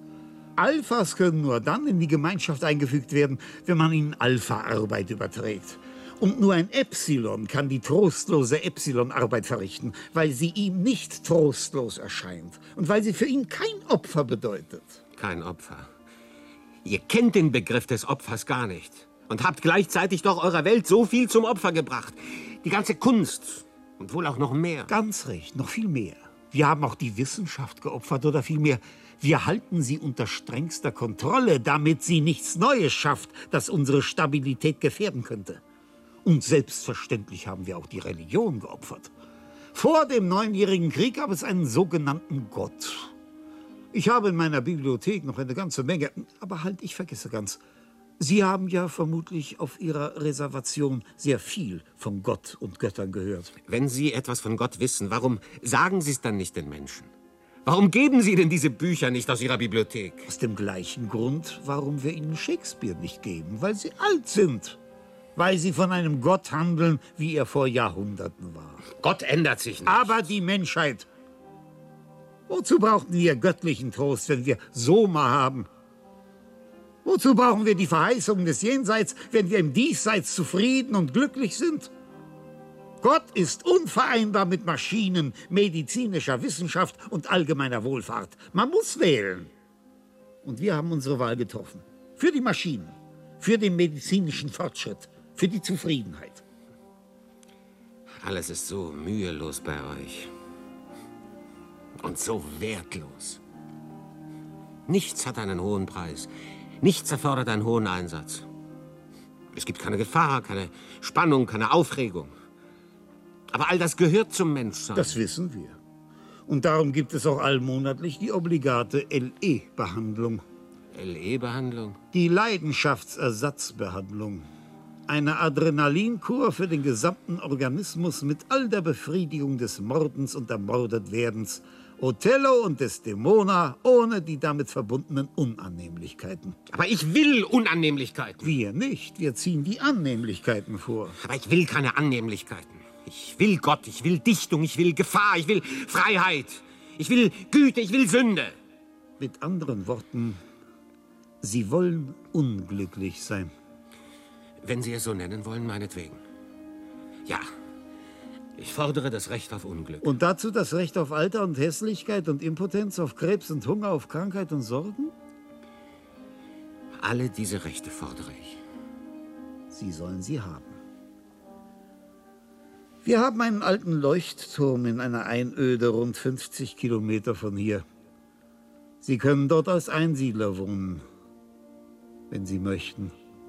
Alphas können nur dann in die Gemeinschaft eingefügt werden, wenn man ihnen Alpha-Arbeit überträgt. Und nur ein Epsilon kann die trostlose Epsilon-Arbeit verrichten, weil sie ihm nicht trostlos erscheint und weil sie für ihn kein Opfer bedeutet. Kein Opfer. Ihr kennt den Begriff des Opfers gar nicht und habt gleichzeitig doch eurer Welt so viel zum Opfer gebracht. Die ganze Kunst und wohl auch noch mehr. Ganz recht, noch viel mehr. Wir haben auch die Wissenschaft geopfert oder vielmehr, wir halten sie unter strengster Kontrolle, damit sie nichts Neues schafft, das unsere Stabilität gefährden könnte. Und selbstverständlich haben wir auch die Religion geopfert. Vor dem 9-jährigen Krieg gab es einen sogenannten Gott. Ich habe in meiner Bibliothek noch eine ganze Menge, aber halt, ich vergesse ganz. Sie haben ja vermutlich auf Ihrer Reservation sehr viel von Gott und Göttern gehört. Wenn Sie etwas von Gott wissen, warum sagen Sie es dann nicht den Menschen? Warum geben Sie denn diese Bücher nicht aus Ihrer Bibliothek? Aus dem gleichen Grund, warum wir Ihnen Shakespeare nicht geben, weil Sie alt sind. Weil Sie von einem Gott handeln, wie er vor Jahrhunderten war. Gott ändert sich nicht. Aber die Menschheit. Wozu brauchten wir göttlichen Trost, wenn wir Soma haben? Wozu brauchen wir die Verheißungen des Jenseits, wenn wir im Diesseits zufrieden und glücklich sind? Gott ist unvereinbar mit Maschinen, medizinischer Wissenschaft und allgemeiner Wohlfahrt. Man muss wählen. Und wir haben unsere Wahl getroffen. Für die Maschinen, für den medizinischen Fortschritt, für die Zufriedenheit. Alles ist so mühelos bei euch. Und so wertlos. Nichts hat einen hohen Preis. Nichts erfordert einen hohen Einsatz. Es gibt keine Gefahr, keine Spannung, keine Aufregung. Aber all das gehört zum Menschsein. Das wissen wir. Und darum gibt es auch allmonatlich die obligate LE-Behandlung. LE-Behandlung? Die Leidenschaftsersatzbehandlung. Eine Adrenalinkur für den gesamten Organismus mit all der Befriedigung des Mordens und Ermordetwerdens. Othello und Desdemona ohne die damit verbundenen Unannehmlichkeiten. Aber ich will Unannehmlichkeiten. Wir nicht. Wir ziehen die Annehmlichkeiten vor. Aber ich will keine Annehmlichkeiten. Ich will Gott, ich will Dichtung, ich will Gefahr, ich will Freiheit. Ich will Güte, ich will Sünde. Mit anderen Worten, Sie wollen unglücklich sein. Wenn Sie es so nennen wollen, meinetwegen. Ja, ich fordere das Recht auf Unglück. Und dazu das Recht auf Alter und Hässlichkeit und Impotenz, auf Krebs und Hunger, auf Krankheit und Sorgen? Alle diese Rechte fordere ich. Sie sollen sie haben. Wir haben einen alten Leuchtturm in einer Einöde rund 50 Kilometer von hier. Sie können dort als Einsiedler wohnen, wenn Sie möchten.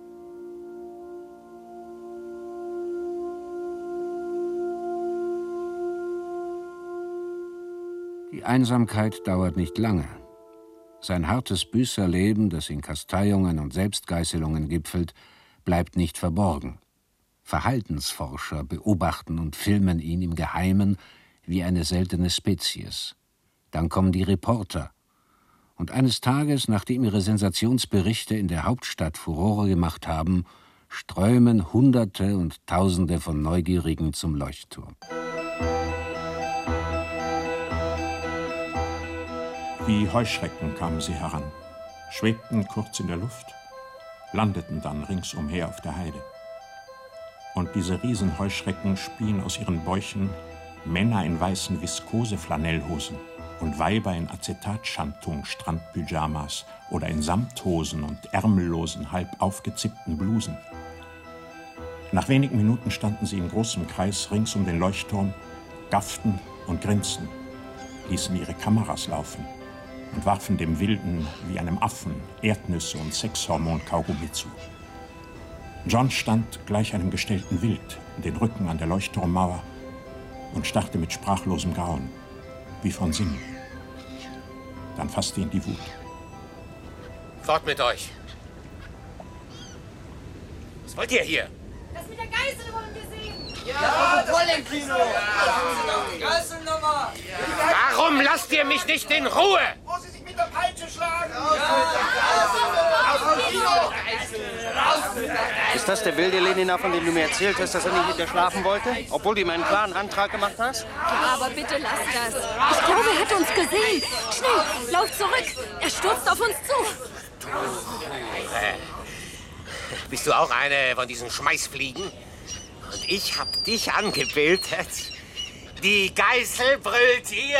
Die Einsamkeit dauert nicht lange. Sein hartes Büßerleben, das in Kasteiungen und Selbstgeißelungen gipfelt, bleibt nicht verborgen. Verhaltensforscher beobachten und filmen ihn im Geheimen wie eine seltene Spezies. Dann kommen die Reporter. Und eines Tages, nachdem ihre Sensationsberichte in der Hauptstadt Furore gemacht haben, strömen Hunderte und Tausende von Neugierigen zum Leuchtturm. Wie Heuschrecken kamen sie heran, schwebten kurz in der Luft, landeten dann ringsumher auf der Heide. Und diese Riesenheuschrecken spien aus ihren Bäuchen Männer in weißen Viskose-Flanellhosen und Weiber in Acetatschantung, Strandpyjamas oder in Samthosen und ärmellosen, halb aufgezippten Blusen. Nach wenigen Minuten standen sie in großem Kreis rings um den Leuchtturm, gafften und grinsten, ließen ihre Kameras laufen und warfen dem Wilden wie einem Affen Erdnüsse und Sexhormon-Kaugummi zu. John stand gleich einem gestellten Wild, den Rücken an der Leuchtturmmauer und starrte mit sprachlosem Grauen, wie von Sinnen. Dann fasste ihn die Wut. Fort mit euch! Was wollt ihr hier? Das mit der Geißel wollen wir sehen! Ja, Kino! Geißelnummer! Warum lasst ihr mich nicht in Ruhe? Wo sie sich mit der Peitsche schlagen! Ist das der wilde Lenina, von dem du mir erzählt hast, dass er nicht mit dir schlafen wollte? Obwohl du ihm einen klaren Antrag gemacht hast? Ja, aber bitte lass das. Ich glaube, er hat uns gesehen. Schnell, lauf zurück. Er stürzt auf uns zu. Bist du auch eine von diesen Schmeißfliegen? Und ich hab dich angebildet. Die Geißel brüllt hier.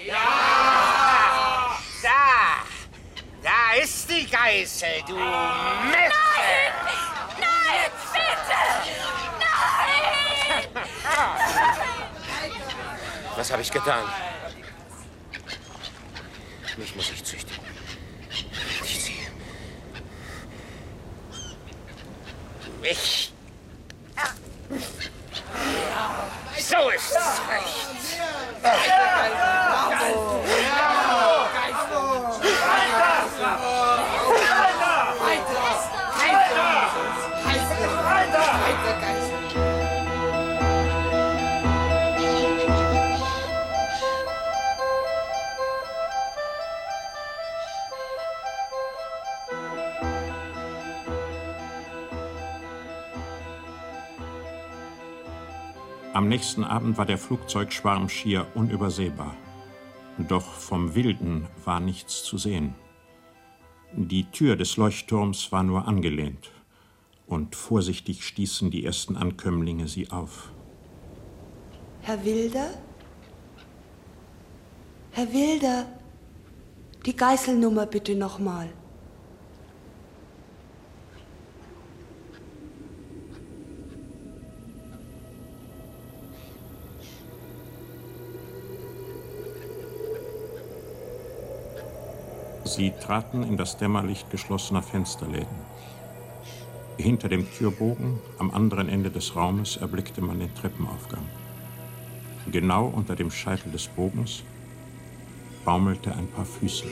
Ja! Da ist die Geißel, du Mette! Nein, bitte! Nein! Was habe ich getan? Mich muss ich züchtigen. Nicht sie. Mich. So ist es recht. Am nächsten Abend war der Flugzeugschwarm schier unübersehbar. Doch vom Wilden war nichts zu sehen. Die Tür des Leuchtturms war nur angelehnt, und vorsichtig stießen die ersten Ankömmlinge sie auf. Herr Wilder? Herr Wilder, die Geißelnummer bitte nochmal. Sie traten in das Dämmerlicht geschlossener Fensterläden. Hinter dem Türbogen, am anderen Ende des Raumes, erblickte man den Treppenaufgang. Genau unter dem Scheitel des Bogens baumelte ein paar Füße.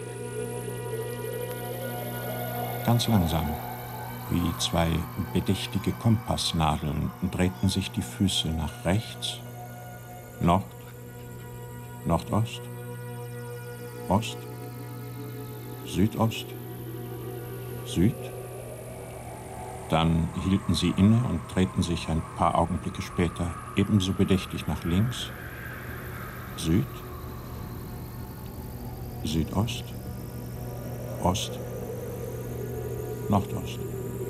Ganz langsam, wie zwei bedächtige Kompassnadeln, drehten sich die Füße nach rechts, Nord, Nordost, Ost, Südost, Süd. Dann hielten sie inne und drehten sich ein paar Augenblicke später ebenso bedächtig nach links, Süd, Südost, Ost, Nordost.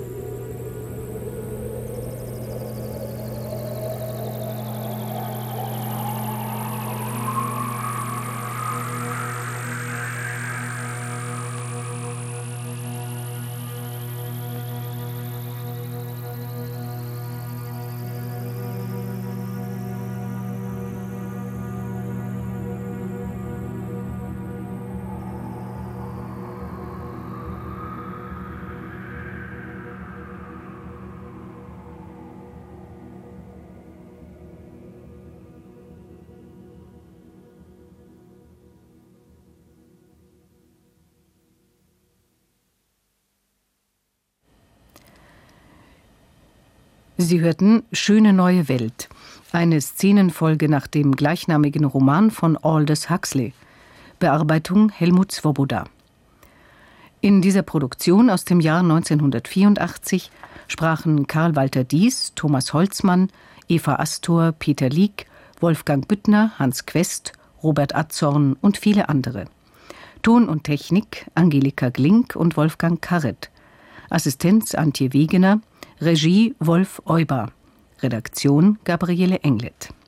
Sie hörten Schöne neue Welt, eine Szenenfolge nach dem gleichnamigen Roman von Aldous Huxley. Bearbeitung Helmut Swoboda. In dieser Produktion aus dem Jahr 1984 sprachen Karl Walter Dies, Thomas Holzmann, Eva Astor, Peter Lieck, Wolfgang Büttner, Hans Quest, Robert Atzorn und viele andere. Ton und Technik Angelika Glink und Wolfgang Karret. Assistenz Antje Wegener. Regie Wolf Euber. Redaktion Gabriele Englet.